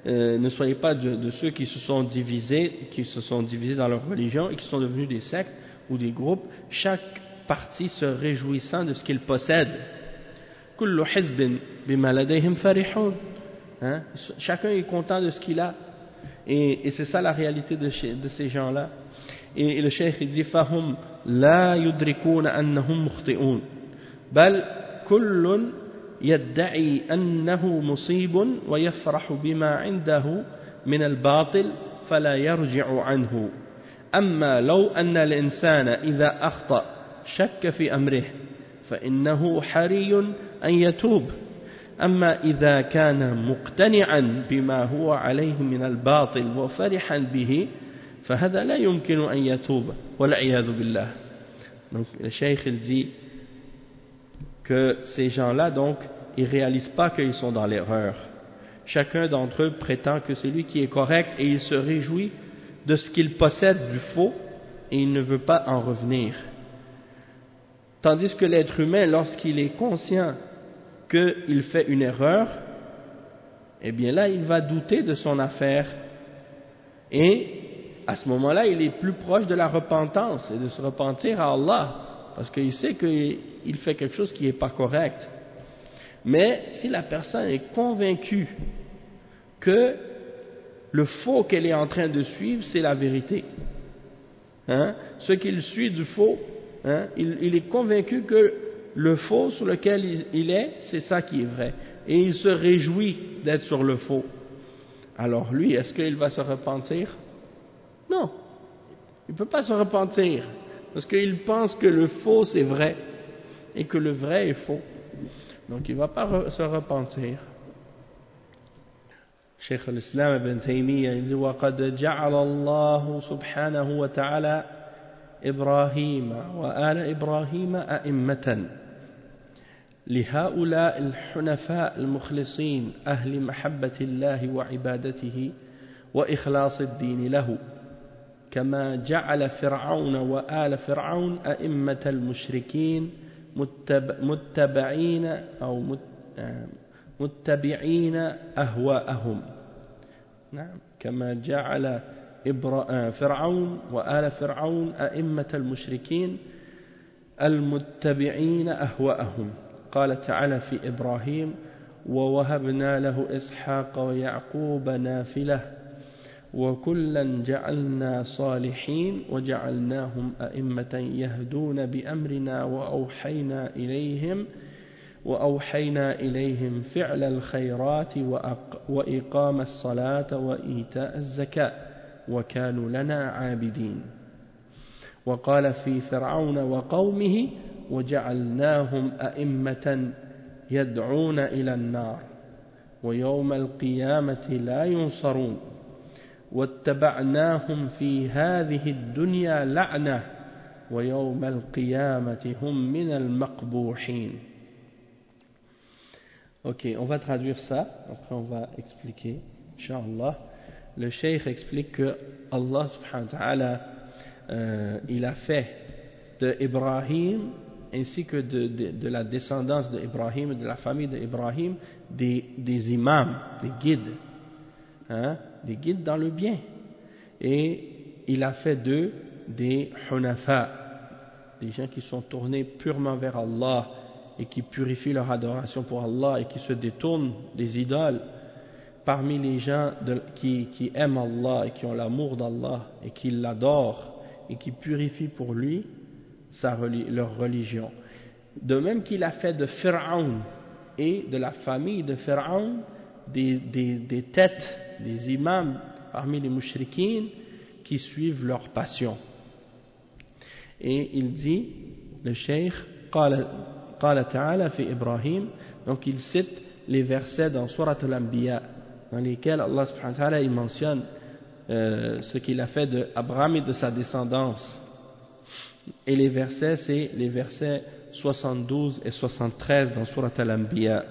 ne soyez pas de ceux qui se sont divisés dans leur religion et qui sont devenus des sectes ou des groupes, chaque partie se réjouissant de ce qu'il possède. Kullu hizbin bima ladayhim farihun. Chacun est content de ce qu'il a. Et c'est ça la réalité de ces gens-là. Et le cheikh il dit fahum la yudrikuna annahum mukhti'un bal kullun يدعي أنه مصيب ويفرح بما عنده من الباطل فلا يرجع عنه أما لو أن الإنسان إذا أخطأ شك في أمره فإنه حري أن يتوب أما إذا كان مقتنعا بما هو عليه من الباطل وفرحا به فهذا لا يمكن أن يتوب والعياذ بالله. Donc le cheikh il dit que ces gens-là, donc, ils ne réalisent pas qu'ils sont dans l'erreur. Chacun d'entre eux prétend que c'est lui qui est correct et il se réjouit de ce qu'il possède du faux et il ne veut pas en revenir. Tandis que l'être humain, lorsqu'il est conscient qu'il fait une erreur, eh bien là, il va douter de son affaire et à ce moment-là, il est plus proche de la repentance et de se repentir à Allah parce qu'il sait qu'il fait quelque chose qui n'est pas correct. Mais si la personne est convaincue que le faux qu'elle est en train de suivre, c'est la vérité, ce qu'il suit du faux, il est convaincu que le faux sur lequel il est, c'est ça qui est vrai. Et il se réjouit d'être sur le faux. Alors lui, est-ce qu'il va se repentir? Non, il ne peut pas se repentir. Parce qu'il pense que le faux c'est vrai et que le vrai est faux. Donc il ne va pas se repentir. Cheikh al-Islam ibn Taymiyyah il dit وَقَدْ جَعَلَ اللَّهُ سُبْحَانَهُ وَتَعَالَى إبراهيم وآل إبراهيم أئمة لهؤلاء الحنفاء المخلصين أهل محبة الله وعبادته وإخلاص الدين له كما جعل فرعون وآل فرعون أئمة المشركين متبعين أهواءهم. نعم كما جعل فرعون وآل فرعون أئمة المشركين المتبعين أهواءهم. قال تعالى في إبراهيم ووهبنا له إسحاق ويعقوب نافلة وكلا جعلنا صالحين وجعلناهم أئمة يهدون بأمرنا وأوحينا إليهم فعل الخيرات وإقام الصلاة وإيتاء الزكاة وكانوا لنا عابدين. وقال في فرعون وقومه وجعلناهم أئمة يدعون إلى النار ويوم القيامة لا ينصرون واتبعناهم في هذه الدنيا لعنة ويوم القيامة هم من المقبوحين. Ok, on va traduire ça, après on va expliquer, Inch'Allah. Le cheikh explique que Allah subhanahu wa ta'ala il a fait de Ibrahim ainsi que de la descendance d'Ibrahim, de la famille d'Ibrahim, des imams, des guides, des guides dans le bien. Et il a fait d'eux des hunafa, des gens qui sont tournés purement vers Allah et qui purifient leur adoration pour Allah et qui se détournent des idoles. Parmi les gens qui aiment Allah et qui ont l'amour d'Allah et qui l'adorent et qui purifient pour lui leur religion. De même qu'il a fait de Pharaon et de la famille de Pharaon des têtes, des imams parmi les mushrikines qui suivent leur passion. Et il dit, le cheikh, قال تعالى في إبراهيم, donc il cite les versets dans Surat al-Anbiya dans lesquels Allah subhanahu wa ta'ala il mentionne ce qu'il a fait d'Abraham et de sa descendance. Et les versets, c'est les versets 72 et 73 dans Surat al-Anbiya.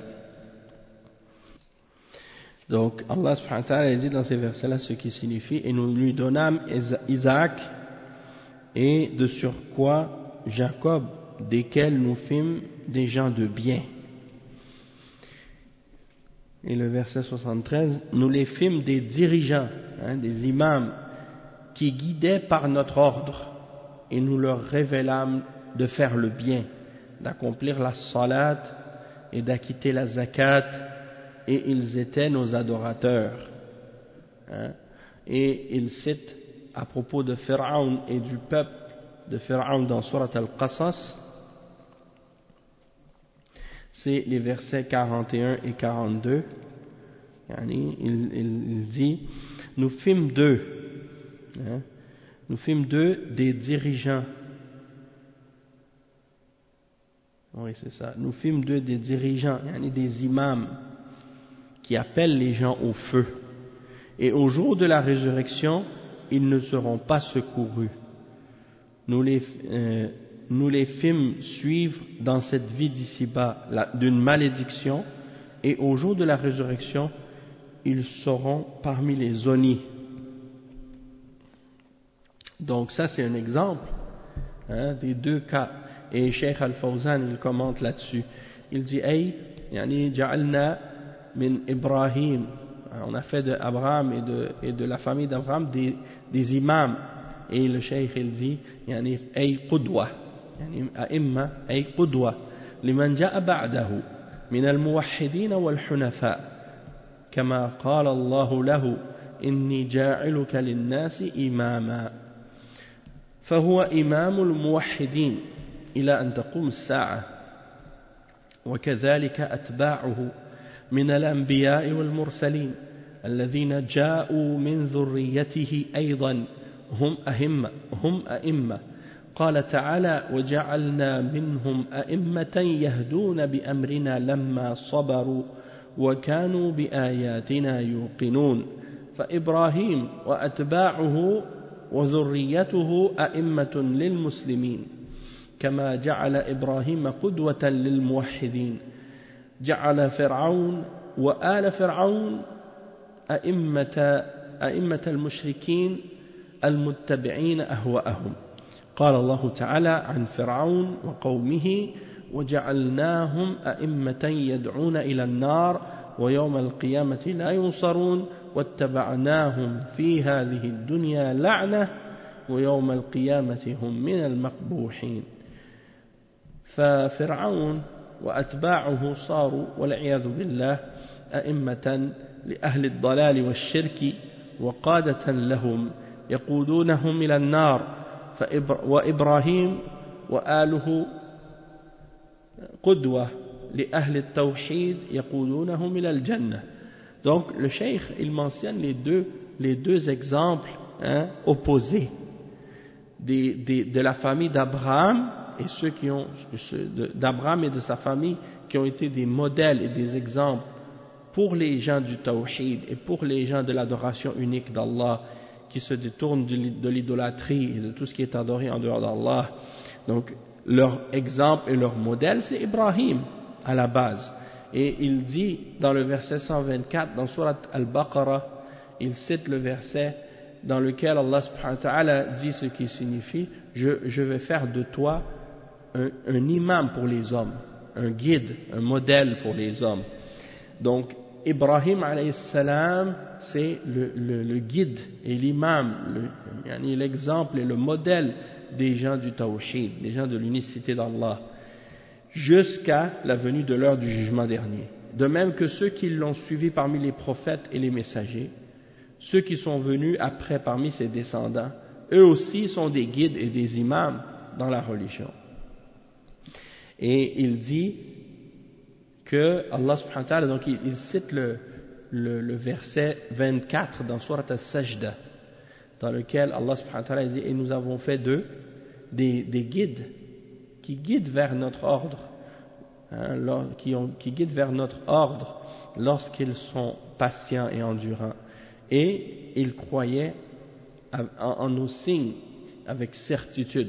Donc Allah subhanahu wa ta'ala dit dans ces versets-là ce qui signifie: et nous lui donnâmes Isaac et de surcroît Jacob, desquels nous fîmes des gens de bien. Et le verset 73, nous les fîmes des dirigeants, des imams, qui guidaient par notre ordre, et nous leur révélâmes de faire le bien, d'accomplir la salat et d'acquitter la zakat, et ils étaient nos adorateurs. Et il cite à propos de Pharaon et du peuple de Pharaon dans Surat Al-Qasas, c'est les versets 41 et 42. Il dit, nous fîmes d'eux des dirigeants. Oui, c'est ça. Nous fîmes d'eux des dirigeants, des imams, qui appellent les gens au feu. Et au jour de la résurrection, ils ne seront pas secourus. Nous les fîmes suivre dans cette vie d'ici-bas d'une malédiction, et au jour de la résurrection, ils seront parmi les honnis. Donc ça c'est un exemple des deux cas. Et Cheikh Al-Fawzan il commente là-dessus. Il dit ja'alna min Ibrahim. On a fait de Abraham et de la famille d'Abraham des imams. Et le Cheikh il dit qudwa. أئمة أي قدوة لمن جاء بعده من الموحدين والحنفاء كما قال الله له إني جاعلك للناس إماما فهو إمام الموحدين إلى أن تقوم الساعة وكذلك أتباعه من الأنبياء والمرسلين الذين جاءوا من ذريته أيضا هم أئمة قال تعالى وجعلنا منهم أئمة يهدون بأمرنا لما صبروا وكانوا بآياتنا يوقنون فإبراهيم وأتباعه وذريته أئمة للمسلمين كما جعل إبراهيم قدوة للموحدين جعل فرعون وآل فرعون أئمة المشركين المتبعين أهواءهم قال الله تعالى عن فرعون وقومه وجعلناهم أئمة يدعون إلى النار ويوم القيامة لا ينصرون واتبعناهم في هذه الدنيا لعنة ويوم القيامة هم من المقبوحين ففرعون وأتباعه صاروا والعياذ بالله أئمة لأهل الضلال والشرك وقادة لهم يقودونهم إلى النار وإبراهيم وآله قدوة لأهل التوحيد يقودونهم إلى الجنة. Donc le cheikh il mentionne les deux exemples opposés de la famille d'Abraham et ceux qui ont d'Abraham et de sa famille qui ont été des modèles et des exemples pour les gens du tawhid et pour les gens de l'adoration unique d'Allah qui se détournent de l'idolâtrie et de tout ce qui est adoré en dehors d'Allah. Donc leur exemple et leur modèle c'est Ibrahim à la base. Et il dit dans le verset 124 dans Surat Al-Baqarah, il cite le verset dans lequel Allah subhanahu wa ta'ala dit ce qui signifie je vais faire de toi un imam pour les hommes, un guide, un modèle pour les hommes. Donc Ibrahim alayhi salam c'est le guide et l'imam, l'exemple et le modèle des gens du tawhid, des gens de l'unicité d'Allah, jusqu'à la venue de l'heure du jugement dernier. De même que ceux qui l'ont suivi parmi les prophètes et les messagers, ceux qui sont venus après parmi ses descendants, eux aussi sont des guides et des imams dans la religion. Et il dit que Allah subhanahu wa ta'ala, donc il cite le verset 24 dans Surat Al-Sajda, dans lequel Allah subhanahu wa ta'ala dit, et nous avons fait d'eux des guides qui guident vers notre ordre, qui guident vers notre ordre lorsqu'ils sont patients et endurants. Et ils croyaient en nos signes avec certitude.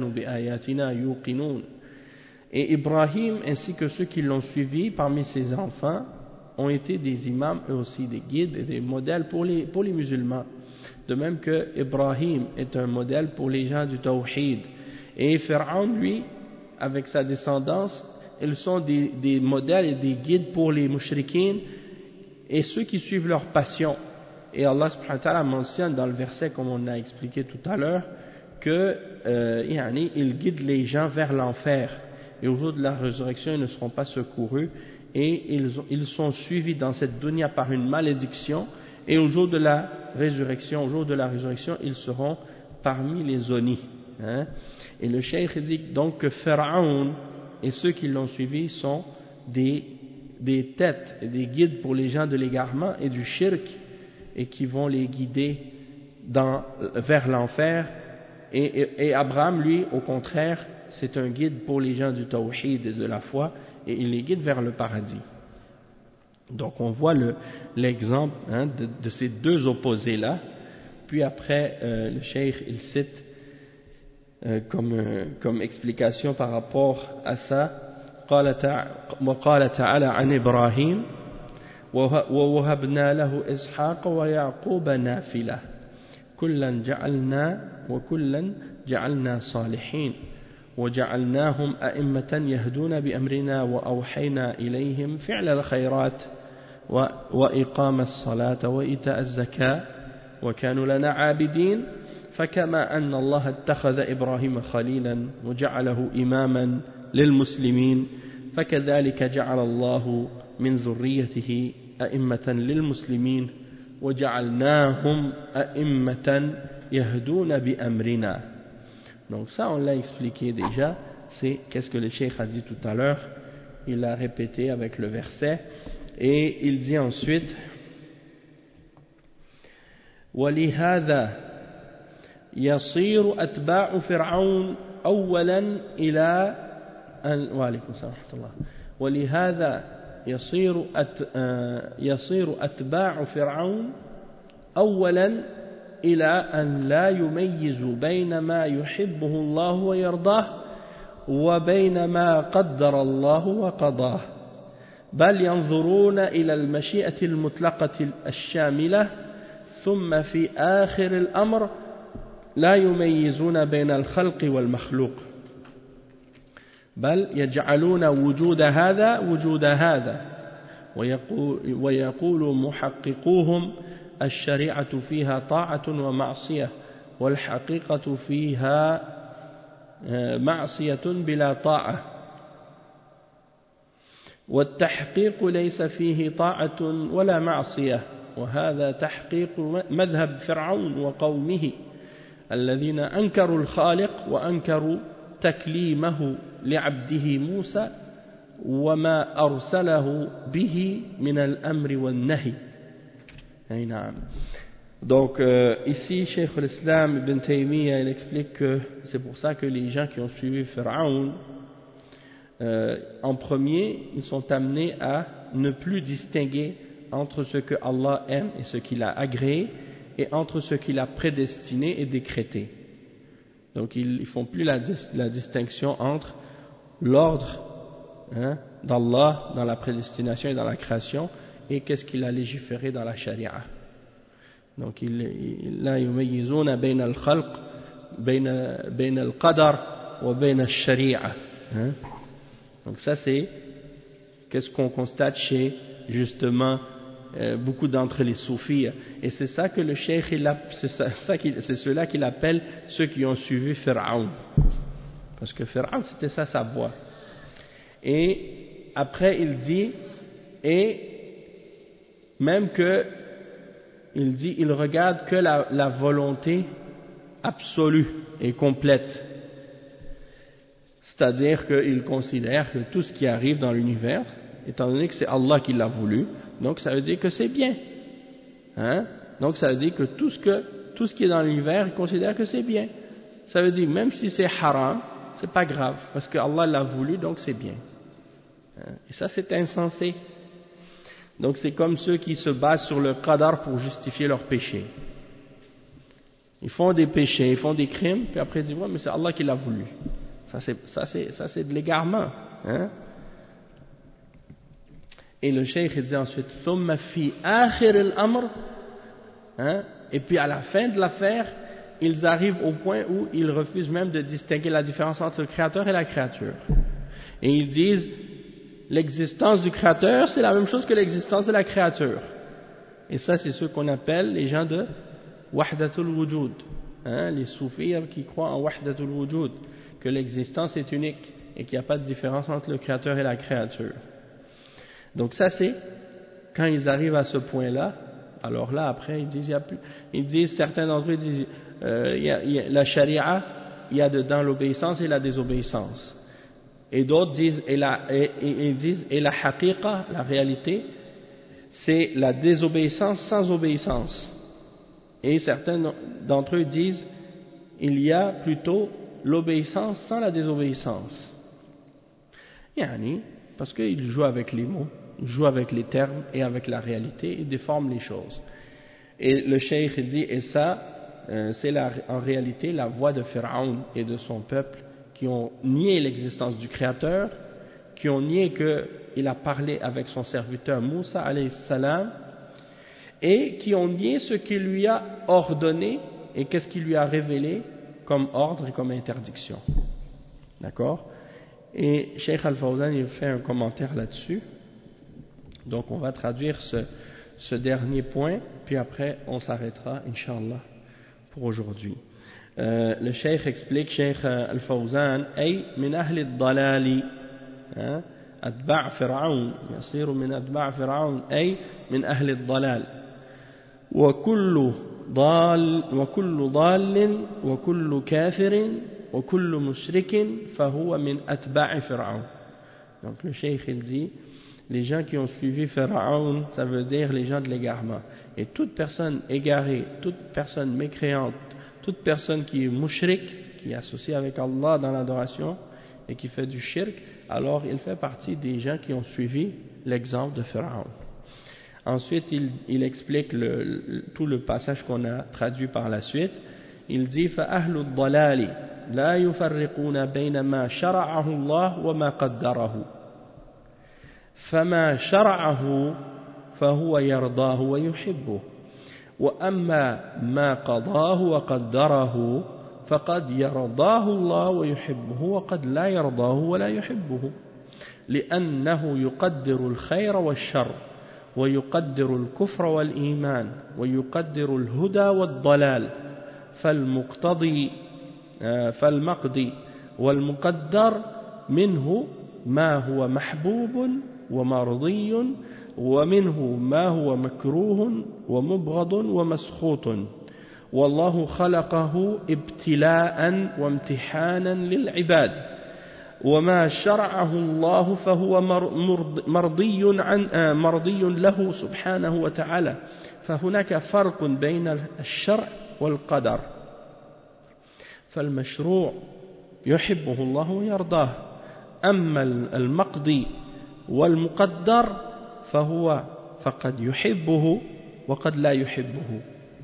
Et Ibrahim ainsi que ceux qui l'ont suivi parmi ses enfants ont été des imams, eux aussi des guides et des modèles pour les musulmans. De même que Ibrahim est un modèle pour les gens du tawhid. Et Pharaon, lui, avec sa descendance, ils sont des modèles et des guides pour les mushrikines et ceux qui suivent leur passion. Et Allah subhanahu wa ta'ala mentionne dans le verset, comme on a expliqué tout à l'heure, que il guide les gens vers l'enfer. Et au jour de la résurrection, ils ne seront pas secourus. Et ils sont suivis dans cette dunya par une malédiction. Et au jour de la résurrection, ils seront parmi les honnis. Et le cheikh dit donc que Pharaon et ceux qui l'ont suivi sont des têtes et des guides pour les gens de l'égarement et du shirk, et qui vont les guider vers l'enfer. Et Abraham, lui, au contraire, c'est un guide pour les gens du tawhid et de la foi, et il les guide vers le paradis. Donc on voit l'exemple de ces deux opposés-là. Puis après, le cheikh, il cite comme explication par rapport à ça, وقال تعالى عن إبراهيم ووهبنا له إسحاق ويعقوب نافلة كلا جعلنا صالحين وجعلناهم أئمة يهدون بأمرنا وأوحينا إليهم فعل الخيرات وإقام الصلاة وإيتاء الزكاة وكانوا لنا عابدين فكما أن الله اتخذ إبراهيم خليلا وجعله إماما للمسلمين فكذلك جعل الله من ذريته أئمة للمسلمين وجعلناهم أئمة يهدون بأمرنا. Donc ça on l'a expliqué déjà, c'est qu'est-ce que le cheikh a dit tout à l'heure, il l'a répété avec le verset, et il dit ensuite وَلِهَذَا يصير أتباع فرعون أولا إلى وعليكم السلام ورحمة الله ولهذا يصير أتباع فرعون أولا إلى أن لا يميز بين ما يحبه الله ويرضاه وبين ما قدر الله وقضاه بل ينظرون إلى المشيئة المطلقة الشاملة ثم في آخر الأمر لا يميزون بين الخلق والمخلوق بل يجعلون وجود هذا وجود هذا ويقول محققوهم الشريعة فيها طاعة ومعصية والحقيقة فيها معصية بلا طاعة والتحقيق ليس فيه طاعة ولا معصية وهذا تحقيق مذهب فرعون وقومه الذين أنكروا الخالق وأنكروا تكليمه لعبده موسى وما أرسله به من الأمر والنهي. Donc ici, Cheikh al-Islam Ibn Taymiyyah, il explique que c'est pour ça que les gens qui ont suivi Pharaon, en premier, ils sont amenés à ne plus distinguer entre ce que Allah aime et ce qu'il a agréé, et entre ce qu'il a prédestiné et décrété. Donc ils ne font plus la distinction entre l'ordre d'Allah dans la prédestination et dans la création et qu'est-ce qu'il a légiféré dans la charia. Donc la yumayyizuna bayna al-khalq bayna al-qadar wa bayna al-sharia. Donc ça c'est qu'est-ce qu'on constate chez justement beaucoup d'entre les soufis, et c'est ça que le cheikh c'est cela qu'il appelle ceux qui ont suivi Pharaon, parce que Pharaon c'était ça sa voie. Et après il dit, et même que il regarde que la volonté absolue et complète, c'est-à-dire qu'il considère que tout ce qui arrive dans l'univers, étant donné que c'est Allah qui l'a voulu, donc ça veut dire que c'est bien. Donc ça veut dire que tout ce qui est dans l'univers, il considère que c'est bien. Ça veut dire même si c'est haram, c'est pas grave, parce que Allah l'a voulu, donc c'est bien. Et ça c'est insensé. Donc c'est comme ceux qui se basent sur le qadar pour justifier leurs péchés. Ils font des péchés, ils font des crimes, puis après ils disent ouais, mais c'est Allah qui l'a voulu. Ça c'est de l'égarement. Et le cheikh dit ensuite ثم في آخر الأمر, et puis à la fin de l'affaire, ils arrivent au point où ils refusent même de distinguer la différence entre le créateur et la créature. Et ils disent l'existence du créateur c'est la même chose que l'existence de la créature. Et ça, c'est ce qu'on appelle les gens de Wahdatul Wujud, les soufis qui croient en Wahdatul Wujud, que l'existence est unique et qu'il n'y a pas de différence entre le créateur et la créature. Donc ça, c'est quand ils arrivent à ce point-là. Alors là, après, ils disent certains d'entre eux disent, la charia, il y a dedans l'obéissance et la désobéissance. Et d'autres disent, et la haqiqa, la réalité, c'est la désobéissance sans obéissance. Et certains d'entre eux disent, il y a plutôt l'obéissance sans la désobéissance. Parce qu'ils jouent avec les mots, ils jouent avec les termes et avec la réalité, ils déforment les choses. Et le cheikh dit, et ça, c'est en réalité la voie de Pharaon et de son peuple qui ont nié l'existence du Créateur, qui ont nié qu'il a parlé avec son serviteur Moussa alayhi salam, et qui ont nié ce qu'il lui a ordonné et qu'est-ce qu'il lui a révélé comme ordre et comme interdiction. D'accord? Et Cheikh Al-Fawzan, il fait un commentaire là-dessus. Donc on va traduire ce dernier point, puis après on s'arrêtera, Inch'Allah, pour aujourd'hui. Le Cheikh explique, Cheikh Al-Fawzan, أي من أهل الضلال أتباع فرعون يصير من أتباع فرعون أي من أهل الضلال وكل ضال وكل كافر وكل مشرك فهو من أتباع فرعون. Donc le Cheikh il dit, les gens qui ont suivi Pharaon, ça veut dire les gens de l'égarement. Et toute personne égarée, toute personne mécréante, toute personne qui est mushrik, qui est associée avec Allah dans l'adoration et qui fait du shirk, alors il fait partie des gens qui ont suivi l'exemple de Pharaon. Ensuite, il explique tout le passage qu'on a traduit par la suite. Il dit فَأَهْلُ الضَّلَالِ لَا يُفَرِّقُونَ بَيْنَ مَا شَرَعَهُ اللَّهُ وَمَا قَدَّرَهُ فما شرعه فهو يرضاه ويحبه وأما ما قضاه وقدره فقد يرضاه الله ويحبه وقد لا يرضاه ولا يحبه لأنه يقدر الخير والشر ويقدر الكفر والإيمان ويقدر الهدى والضلال فالمقضي والمقدر منه ما هو محبوب ومرضي ومنه ما هو مكروه ومبغض ومسخوط والله خلقه ابتلاء وامتحانا للعباد وما شرعه الله فهو مرضي له سبحانه وتعالى فهناك فرق بين الشرع والقدر فالمشروع يحبه الله ويرضاه أما المقضي والمقدر فقد يحبه وقد لا يحبه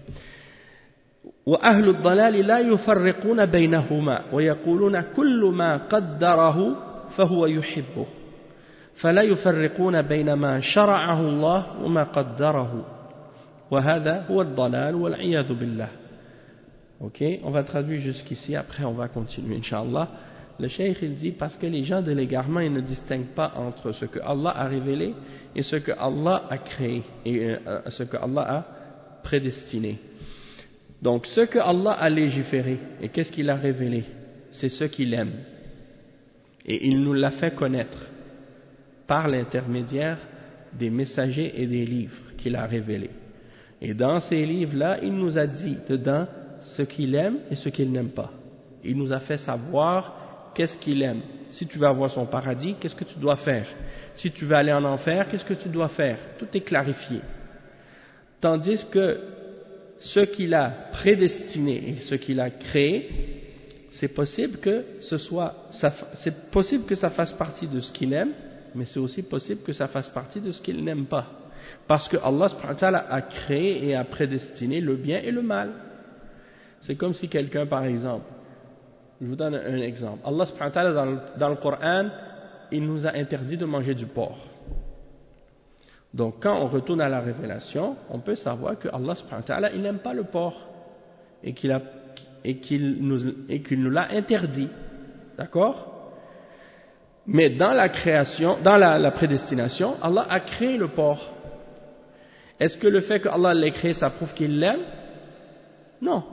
وأهل الضلال لا يفرقون بينهما ويقولون كل ما قدره فهو يحبه فلا يفرقون بين ما شرعه الله وما قدره وهذا هو الضلال والعياذ بالله. Ok, on va traduire jusqu'ici, après on va continuer, Inch'Allah. Le cheikh il dit parce que les gens de l'égarement ils ne distinguent pas entre ce que Allah a révélé et ce que Allah a créé et ce que Allah a prédestiné. Donc ce que Allah a légiféré et qu'est-ce qu'il a révélé, c'est ce qu'il aime et il nous l'a fait connaître par l'intermédiaire des messagers et des livres qu'il a révélés. Et dans ces livres-là, il nous a dit dedans ce qu'il aime et ce qu'il n'aime pas. Il nous a fait savoir qu'est-ce qu'il aime. Si tu veux avoir son paradis, qu'est-ce que tu dois faire? Si tu veux aller en enfer, qu'est-ce que tu dois faire? Tout est clarifié. Tandis que ce qu'il a prédestiné et ce qu'il a créé, c'est possible que c'est possible que ça fasse partie de ce qu'il aime, mais c'est aussi possible que ça fasse partie de ce qu'il n'aime pas. Parce que Allah subhanahu wa ta'ala a créé et a prédestiné le bien et le mal. C'est comme si quelqu'un, par exemple, je vous donne un exemple. Allah subhanahu wa ta'ala dans le Coran, il nous a interdit de manger du porc. Donc quand on retourne à la révélation, on peut savoir que Allah subhanahu wa ta'ala, il n'aime pas le porc et qu'il nous l'a interdit. D'accord? Mais dans la création, dans la prédestination, Allah a créé le porc. Est-ce que le fait que Allah l'ait créé, ça prouve qu'il l'aime? Non.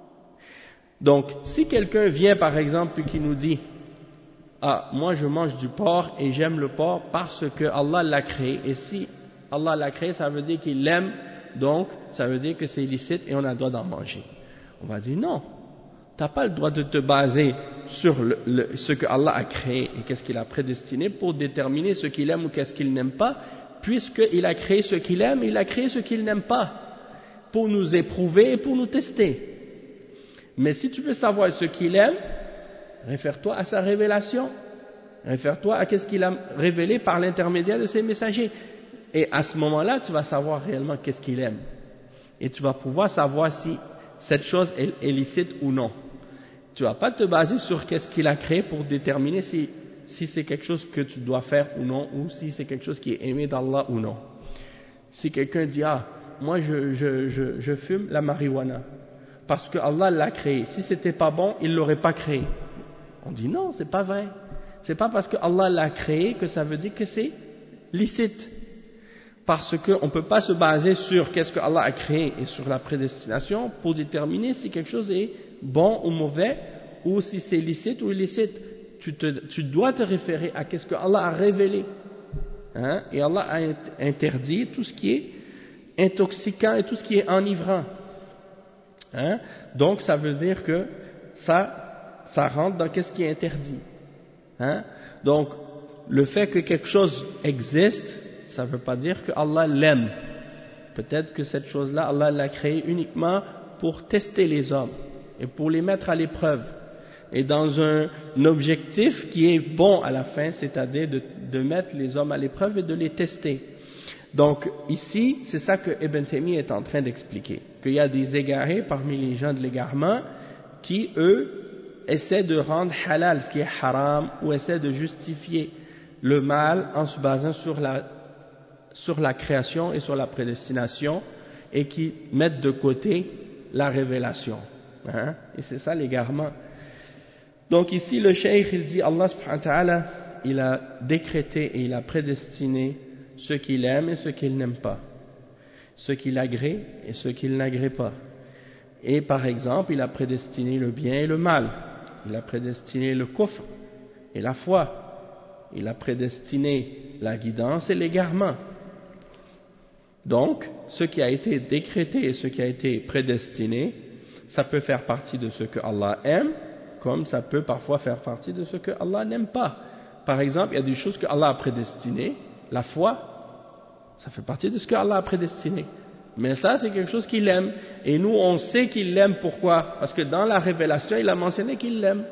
Donc, si quelqu'un vient par exemple et qui nous dit « Ah, moi je mange du porc et j'aime le porc parce que Allah l'a créé. » Et si Allah l'a créé, ça veut dire qu'il l'aime, donc ça veut dire que c'est illicite et on a le droit d'en manger. On va dire non. Tu n'as pas le droit de te baser sur ce que Allah a créé et qu'est-ce qu'il a prédestiné pour déterminer ce qu'il aime ou qu'est-ce qu'il n'aime pas, puisqu'il a créé ce qu'il aime, il a créé ce qu'il n'aime pas, pour nous éprouver et pour nous tester. Mais si tu veux savoir ce qu'il aime, réfère-toi à sa révélation, réfère-toi à ce qu'il a révélé par l'intermédiaire de ses messagers. Et à ce moment-là, tu vas savoir réellement qu'est-ce qu'il aime. Et tu vas pouvoir savoir si cette chose est licite ou non. Tu ne vas pas te baser sur qu'est-ce qu'il a créé pour déterminer si c'est quelque chose que tu dois faire ou non, ou si c'est quelque chose qui est aimé d'Allah ou non. Si quelqu'un dit « Ah, moi je fume la marijuana parce que Allah l'a créé. Si c'était pas bon, il l'aurait pas créé. » On dit non, c'est pas vrai. C'est pas parce que Allah l'a créé que ça veut dire que c'est licite. Parce qu'on ne peut pas se baser sur qu'est-ce que Allah a créé et sur la prédestination pour déterminer si quelque chose est bon ou mauvais, ou si c'est licite ou illicite. Tu dois te référer à qu'est-ce que Allah a révélé. Hein? Et Allah a interdit tout ce qui est intoxiquant et tout ce qui est enivrant. Hein? Donc ça veut dire que ça rentre dans qu'est-ce qui est interdit. Hein? Donc le fait que quelque chose existe, ça ne veut pas dire que Allah l'aime. Peut-être que cette chose-là, Allah l'a créée uniquement pour tester les hommes et pour les mettre à l'épreuve. Et dans un objectif qui est bon à la fin, c'est-à-dire de mettre les hommes à l'épreuve et de les tester. Donc ici, c'est ça que Ibn Taymiyyah est en train d'expliquer. Qu'il y a des égarés parmi les gens de l'égarement qui, eux, essaient de rendre halal ce qui est haram ou essaient de justifier le mal en se basant sur la création et sur la prédestination et qui mettent de côté la révélation. Hein? Et c'est ça l'égarement. Donc ici le cheikh il dit Allah subhanahu wa ta'ala il a décrété et il a prédestiné ce qu'il aime et ce qu'il n'aime pas, ce qu'il agrée et ce qu'il n'agrée pas. Et par exemple il a prédestiné le bien et le mal, il a prédestiné le kufr et la foi, il a prédestiné la guidance et l'égarement. Donc, ce qui a été décrété et ce qui a été prédestiné, ça peut faire partie de ce que Allah aime, comme ça peut parfois faire partie de ce que Allah n'aime pas. Par exemple, il y a des choses que Allah a prédestinées, la foi, ça fait partie de ce que Allah a prédestiné. Mais ça, c'est quelque chose qu'il aime. Et nous, on sait qu'il l'aime. Pourquoi? Parce que dans la révélation, il a mentionné qu'il l'aime.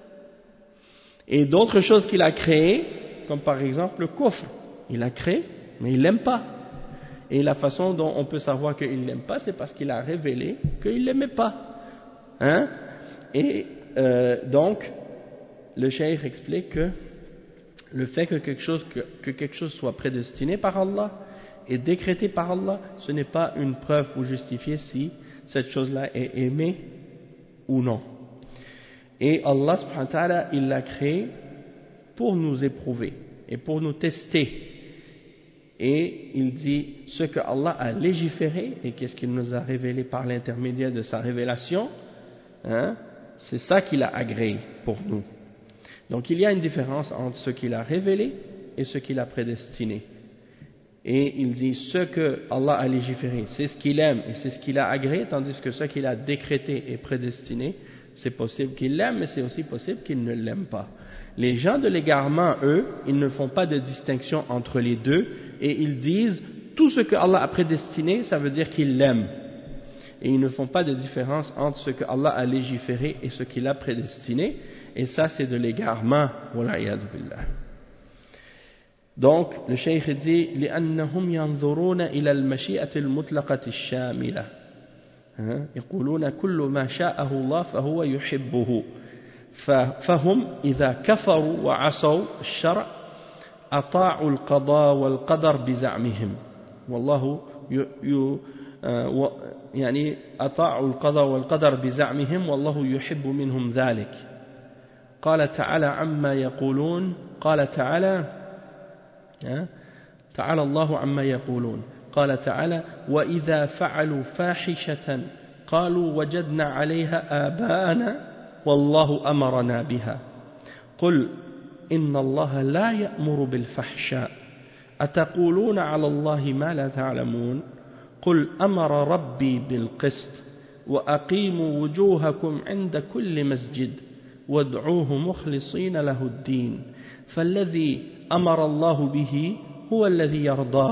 Et d'autres choses qu'il a créées, comme par exemple le kufr, il a créé, mais il l'aime pas. Et la façon dont on peut savoir qu'il ne l'aime pas, c'est parce qu'il a révélé qu'il ne l'aimait pas. Hein? Et donc, le cheikh explique que le fait que quelque chose soit prédestiné par Allah et décrété par Allah, ce n'est pas une preuve pour justifier si cette chose-là est aimée ou non. Et Allah subhanahu wa ta'ala, il l'a créé pour nous éprouver et pour nous tester. Et il dit ce que Allah a légiféré et qu'est-ce qu'il nous a révélé par l'intermédiaire de sa révélation, hein, c'est ça qu'il a agréé pour nous. Donc il y a une différence entre ce qu'il a révélé et ce qu'il a prédestiné. Et il dit ce que Allah a légiféré, c'est ce qu'il aime et c'est ce qu'il a agréé, tandis que ce qu'il a décrété et prédestiné, c'est possible qu'il l'aime, mais c'est aussi possible qu'il ne l'aime pas. Les gens de l'égarement, eux, ils ne font pas de distinction entre les deux et ils disent tout ce que Allah a prédestiné, ça veut dire qu'il l'aime. Et ils ne font pas de différence entre ce que Allah a légiféré et ce qu'il a prédestiné. Et ça, c'est de l'égarement. Wala'iyadhu billah. Donc, le cheikh dit لأنهم ينظرون إلى المشيئة المطلقة الشاملة. يقولون كل ما شاءه الله فهو يحبه. فهم إذا كفروا وعصوا الشرع أطاعوا القضاء والقدر بزعمهم والله يعني أطاعوا القضاء والقدر بزعمهم والله يحب منهم ذلك. قال تعالى عما يقولون قال تعالى تعالى الله عما يقولون قال تعالى وإذا فعلوا فاحشة قالوا وجدنا عليها آباءنا والله أمرنا بها قل إن الله لا يأمر بالفحشاء أتقولون على الله ما لا تعلمون قل أمر ربي بالقسط وأقيموا وجوهكم عند كل مسجد وادعوه مخلصين له الدين فالذي أمر الله به هو الذي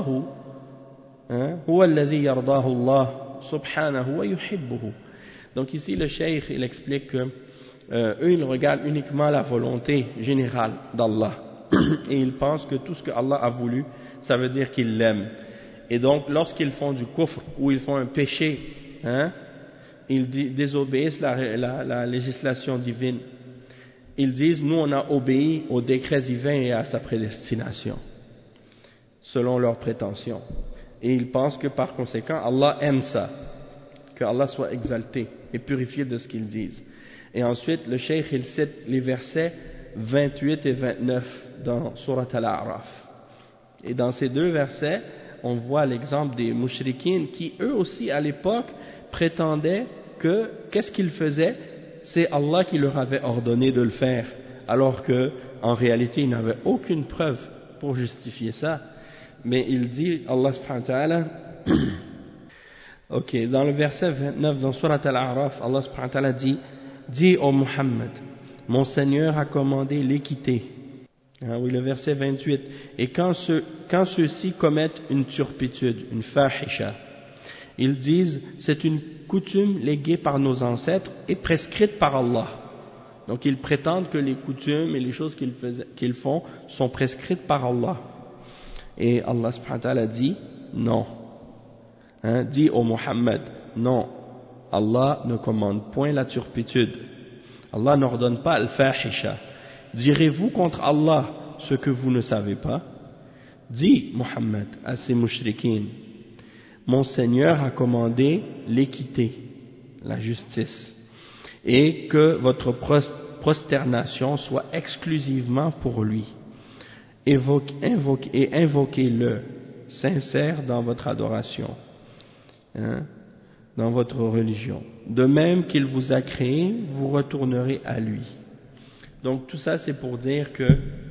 يرضاه الله subhanahu wa yuhibbuhu. Donc ici le cheikh il explique que eux ils regardent uniquement la volonté générale d'Allah et ils pensent que tout ce que Allah a voulu ça veut dire qu'ils l'aiment, et donc lorsqu'ils font du kufr ou ils font un péché, ils désobéissent la législation divine, ils disent nous on a obéi au décret divin et à sa prédestination selon leurs prétentions. Et ils pensent que par conséquent, Allah aime ça, que Allah soit exalté et purifié de ce qu'ils disent. Et ensuite, le cheikh, il cite les versets 28 et 29 dans Surat Al-A'raf. Et dans ces deux versets, on voit l'exemple des mushrikines qui, eux aussi, à l'époque, prétendaient que, qu'est-ce qu'ils faisaient? C'est Allah qui leur avait ordonné de le faire, alors que, en réalité, ils n'avaient aucune preuve pour justifier ça. Mais il dit, Allah subhanahu wa ta'ala, ok, dans le verset 29 dans Surat Al-A'raf, Allah subhanahu wa ta'ala dit, dis ô Muhammad, mon Seigneur a commandé l'équité. Oui, le verset 28, et quand ceux-ci commettent une turpitude, une fahisha, ils disent, c'est une coutume léguée par nos ancêtres et prescrite par Allah. Donc ils prétendent que les coutumes et les choses qu'ils font sont prescrites par Allah. Et Allah subhanahu wa ta'ala dit non. Dit au Muhammad, non, Allah ne commande point la turpitude. Allah n'ordonne pas al-fahisha. Direz-vous contre Allah ce que vous ne savez pas? Dis, Muhammad, à ces mushrikines, mon Seigneur a commandé l'équité, la justice, et que votre prosternation soit exclusivement pour lui. Invoquez-le sincère dans votre adoration, dans votre religion. De même qu'il vous a créé, vous retournerez à lui. Donc tout ça c'est pour dire que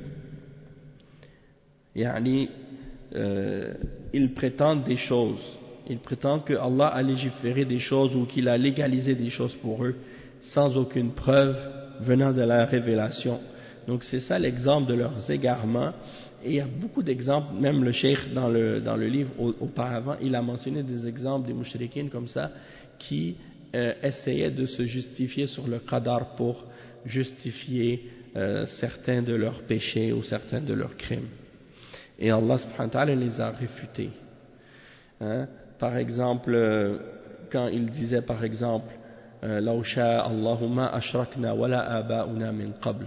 ils prétendent des choses. Ils prétendent que Allah a légiféré des choses ou qu'il a légalisé des choses pour eux sans aucune preuve venant de la révélation. Donc c'est ça l'exemple de leurs égarements, et il y a beaucoup d'exemples, même le cheikh dans le livre auparavant, il a mentionné des exemples des mushrikines comme ça, qui essayaient de se justifier sur le qadar pour justifier certains de leurs péchés ou certains de leurs crimes. Et Allah subhanahu wa ta'ala les a réfutés. Par exemple, quand il disait par exemple, لَوْ شَاءَ اللَّهُ مَا أَشْرَكْنَا وَلَا آبَاؤُنَا مِنْ قَبْلِ.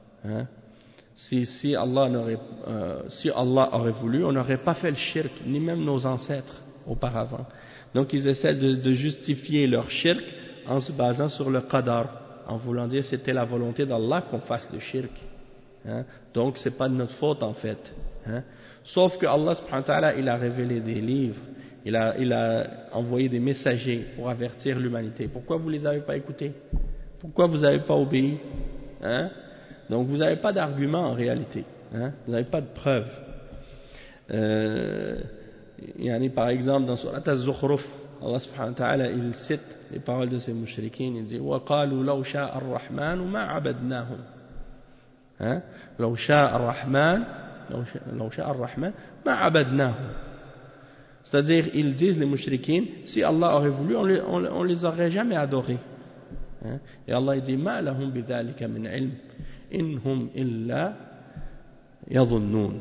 Si Allah aurait voulu, on n'aurait pas fait le shirk, ni même nos ancêtres auparavant. Donc ils essaient de justifier leur shirk en se basant sur le qadar, en voulant dire c'était la volonté d'Allah qu'on fasse le shirk. Donc c'est pas de notre faute en fait. Sauf que Allah subhanahu wa ta'ala, il a révélé des livres, il a envoyé des messagers pour avertir l'humanité. Pourquoi vous les avez pas écoutés? Pourquoi vous n'avez pas obéi? Donc vous n'avez pas d'argument en réalité, vous n'avez pas de preuve. Par exemple dans Surat Az-Zukhruf, Allah subhanahu wa ta'ala il cite les paroles de ces mushrikines, il dit وَقَالُوا لَوْ شَاءَ الرَّحْمَنُ مَا عَبَدْنَاهُمْ. لَوْ شَاءَ الرَّحْمَنُ مَا عَبَدْنَاهُمْ. C'est-à-dire ils disent, les mushrikines, si Allah aurait voulu on les aurait jamais adorés. Et Allah dit مَا لَهُمْ بِذَلِكَ مِنْ عِلْمٍ إِنْ هُمْ إِلَّا يَظُنُّونَ.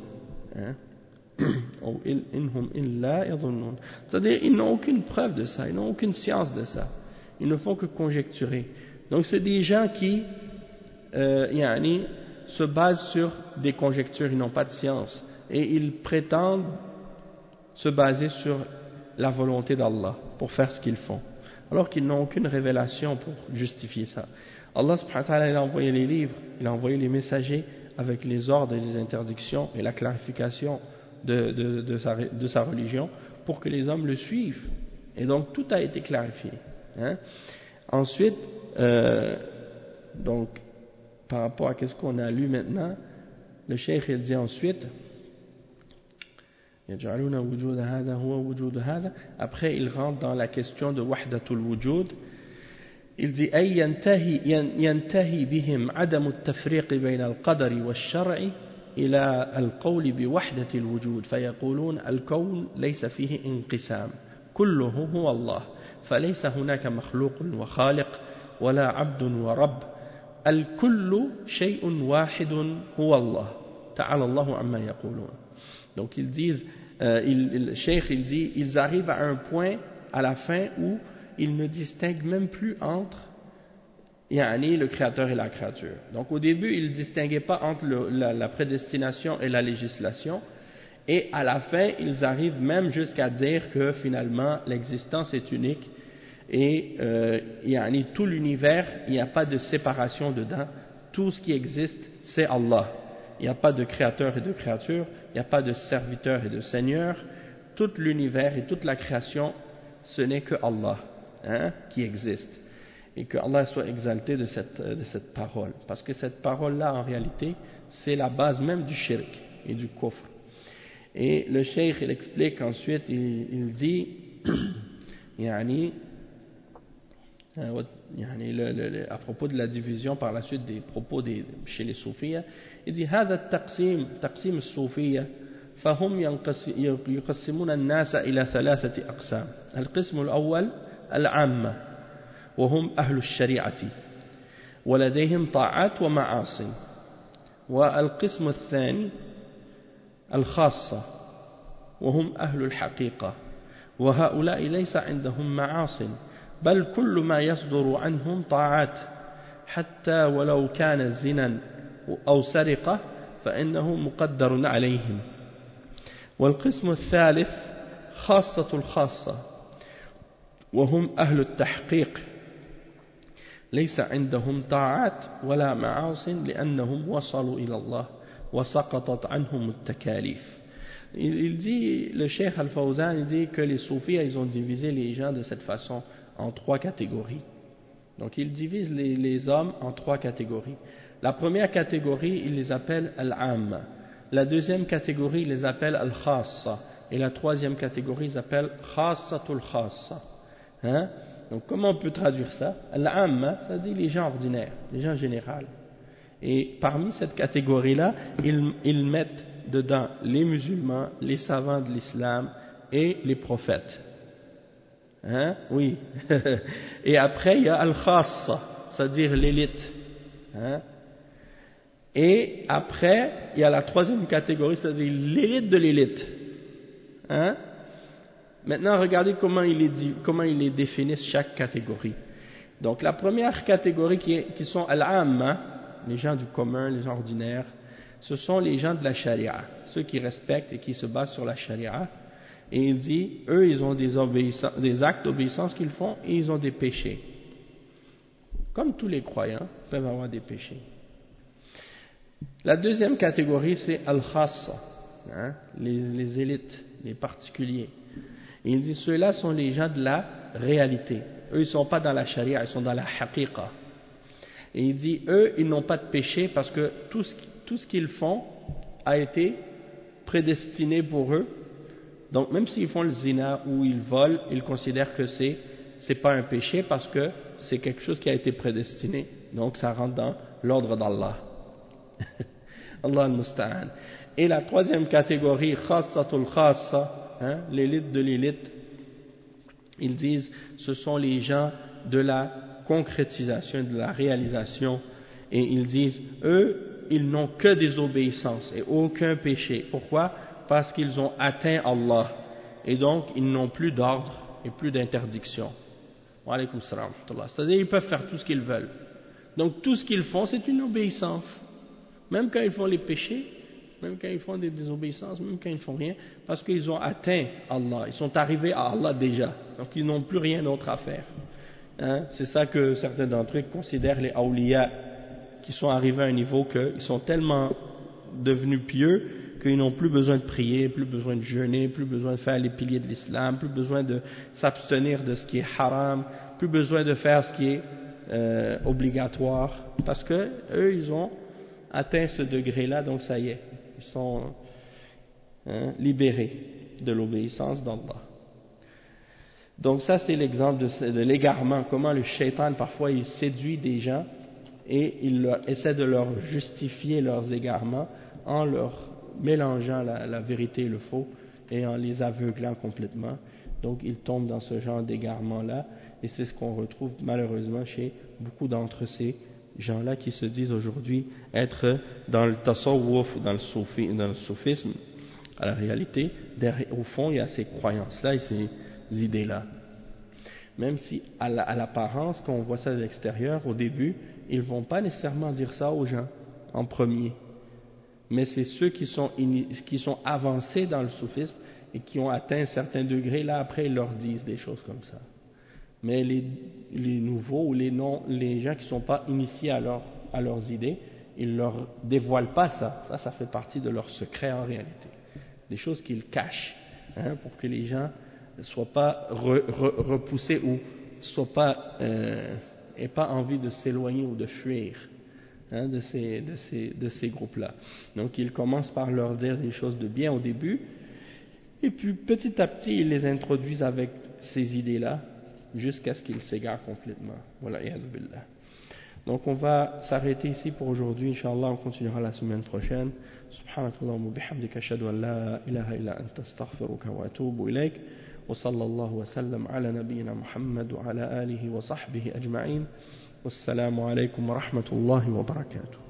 C'est-à-dire ils n'ont aucune preuve de ça, ils n'ont aucune science de ça, ils ne font que conjecturer. Donc c'est des gens qui se basent sur des conjectures, ils n'ont pas de science, et ils prétendent se baser sur la volonté d'Allah pour faire ce qu'ils font, alors qu'ils n'ont aucune révélation pour justifier ça. Allah subhanahu wa ta'ala, il a envoyé les livres, il a envoyé les messagers avec les ordres et les interdictions et la clarification de sa religion pour que les hommes le suivent. Et donc tout a été clarifié. Hein. Ensuite, donc par rapport à ce qu'on a lu maintenant, le cheikh il dit ensuite, après il rentre dans la question de wahdatul wujud. Il dit أي ينتهي بهم عدم التفريق بين القدر والشرع إلى القول بوحدة الوجود فيقولون الكون ليس فيه انقسام كله هو الله فليس هناك مخلوق وخالق ولا عبد ورب الكل شيء واحد هو الله تعالى الله عما يقولون. Donc ils disent, le cheikh il dit, ils arrivent à un point à la fin où ils ne distinguent même plus entre le créateur et la créature. Donc au début, ils ne distinguaient pas entre la prédestination et la législation, et à la fin, ils arrivent même jusqu'à dire que finalement, l'existence est unique, et tout l'univers, il n'y a pas de séparation dedans, tout ce qui existe, c'est Allah. Il n'y a pas de créateur et de créature, il n'y a pas de serviteur et de seigneur, tout l'univers et toute la création, ce n'est que Allah. Qui existe, et que Allah soit exalté de cette parole, parce que cette parole-là en réalité c'est la base même du shirk et du kufr. Et le cheikh il explique ensuite, il dit à propos de la division par la suite des propos chez les soufis, il dit هذا تقسيم الصوفية فهم يقسمون الناس إلى 3 أقسام. القسم الأول العامة وهم أهل الشريعة ولديهم طاعات ومعاصي. والقسم الثاني الخاصة وهم أهل الحقيقة وهؤلاء ليس عندهم معاصي بل كل ما يصدر عنهم طاعات حتى ولو كان زنا أو سرقة فإنه مقدر عليهم. والقسم الثالث خاصة الخاصة وهم أهل التحقيق ليس عندهم طاعات ولا معاصي لأنهم وصلوا إلى الله وسقطت عنهم التكاليف. Il dit, le cheikh Al-Fawzan, il dit que les soufis, ils ont divisé les gens de cette façon en 3 catégories. Donc ils divisent les hommes en 3 catégories. La première catégorie, ils les appellent Al-Amma. La deuxième catégorie, ils les appellent Al-Khassa. Et la troisième catégorie, ils appellent Khassatul Khassa. Hein? Donc comment on peut traduire ça? Al-Amma, ça dit les gens ordinaires, les gens généraux. Et parmi cette catégorie-là, ils mettent dedans les musulmans, les savants de l'islam et les prophètes. Hein? Oui. Et après, il y a Al-Khassa, c'est-à-dire l'élite. Hein? Et après, il y a la troisième catégorie, c'est-à-dire l'élite de l'élite. Hein? Maintenant, regardez comment ils les définissent chaque catégorie. Donc, la première catégorie qui sont Al-Amma, les gens du commun, les gens ordinaires, ce sont les gens de la charia, ceux qui respectent et qui se basent sur la charia. Et il dit, eux, ils ont des actes d'obéissance qu'ils font et ils ont des péchés. Comme tous les croyants peuvent avoir des péchés. La deuxième catégorie, c'est Al-Khassa, hein, les élites, les particuliers. Et il dit, ceux-là sont les gens de la réalité. Eux, ils ne sont pas dans la charia, ils sont dans la haqiqa. Et il dit, eux, ils n'ont pas de péché parce que tout ce qu'ils font a été prédestiné pour eux. Donc, même s'ils font le zina ou ils volent, ils considèrent que c'est pas un péché parce que c'est quelque chose qui a été prédestiné. Donc, ça rentre dans l'ordre d'Allah. Allah al-Musta'an. Et la troisième catégorie, khassatul khassa, hein, l'élite de l'élite, ils disent, ce sont les gens de la concrétisation, de la réalisation, et ils disent, eux, ils n'ont que des obéissances et aucun péché. Pourquoi? Parce qu'ils ont atteint Allah, et donc ils n'ont plus d'ordre et plus d'interdiction. Wa alaykum salam. C'est-à-dire, ils peuvent faire tout ce qu'ils veulent. Donc tout ce qu'ils font, c'est une obéissance. Même quand ils font les péchés, même quand ils font des désobéissances, même quand ils ne font rien, parce qu'ils ont atteint Allah, ils sont arrivés à Allah déjà, donc ils n'ont plus rien d'autre à faire. Hein? C'est ça que certains d'entre eux considèrent les awliya, qui sont arrivés à un niveau qu'ils sont tellement devenus pieux qu'ils n'ont plus besoin de prier, plus besoin de jeûner, plus besoin de faire les piliers de l'islam, plus besoin de s'abstenir de ce qui est haram, plus besoin de faire ce qui est obligatoire, parce que eux ils ont atteint ce degré-là, donc ça y est, ils sont libérés de l'obéissance d'Allah. Donc ça c'est l'exemple de l'égarement, comment le shaitan parfois il séduit des gens et il essaie de leur justifier leurs égarements en leur mélangeant la vérité et le faux et en les aveuglant complètement. Donc ils tombent dans ce genre d'égarement-là et c'est ce qu'on retrouve malheureusement chez beaucoup d'entre ces gens-là qui se disent aujourd'hui être dans le tasawwuf, dans le soufisme. À la réalité, au fond, il y a ces croyances-là et ces idées-là. Même si à l'apparence, quand on voit ça de l'extérieur, au début, ils ne vont pas nécessairement dire ça aux gens en premier. Mais c'est ceux qui sont avancés dans le soufisme et qui ont atteint un certain degré, là après ils leur disent des choses comme ça. Mais les nouveaux ou les gens qui ne sont pas initiés à leurs idées, ils ne leur dévoilent pas ça. Ça fait partie de leur secret en réalité. Des choses qu'ils cachent, pour que les gens ne soient pas repoussés ou aient pas envie de s'éloigner ou de fuir de ces groupes-là. Donc ils commencent par leur dire des choses de bien au début, et puis petit à petit ils les introduisent avec ces idées-là, jusqu'à ce qu'ils s'égarent complètement. Voilà, ya'adhu billah. Donc on va s'arrêter ici pour aujourd'hui, Inch'Allah, on continuera la semaine prochaine. Subhanakallahumma wa bihamdika ashhadu an la ilaha illa anta astaghfiruka wa atubu ilayk. Wa sallallahu wa sallam ala nabiyyina Muhammad wa ala alihi wa sahbihi ajma'in. Wassalamu alaykum wa rahmatullahi wa barakatuh.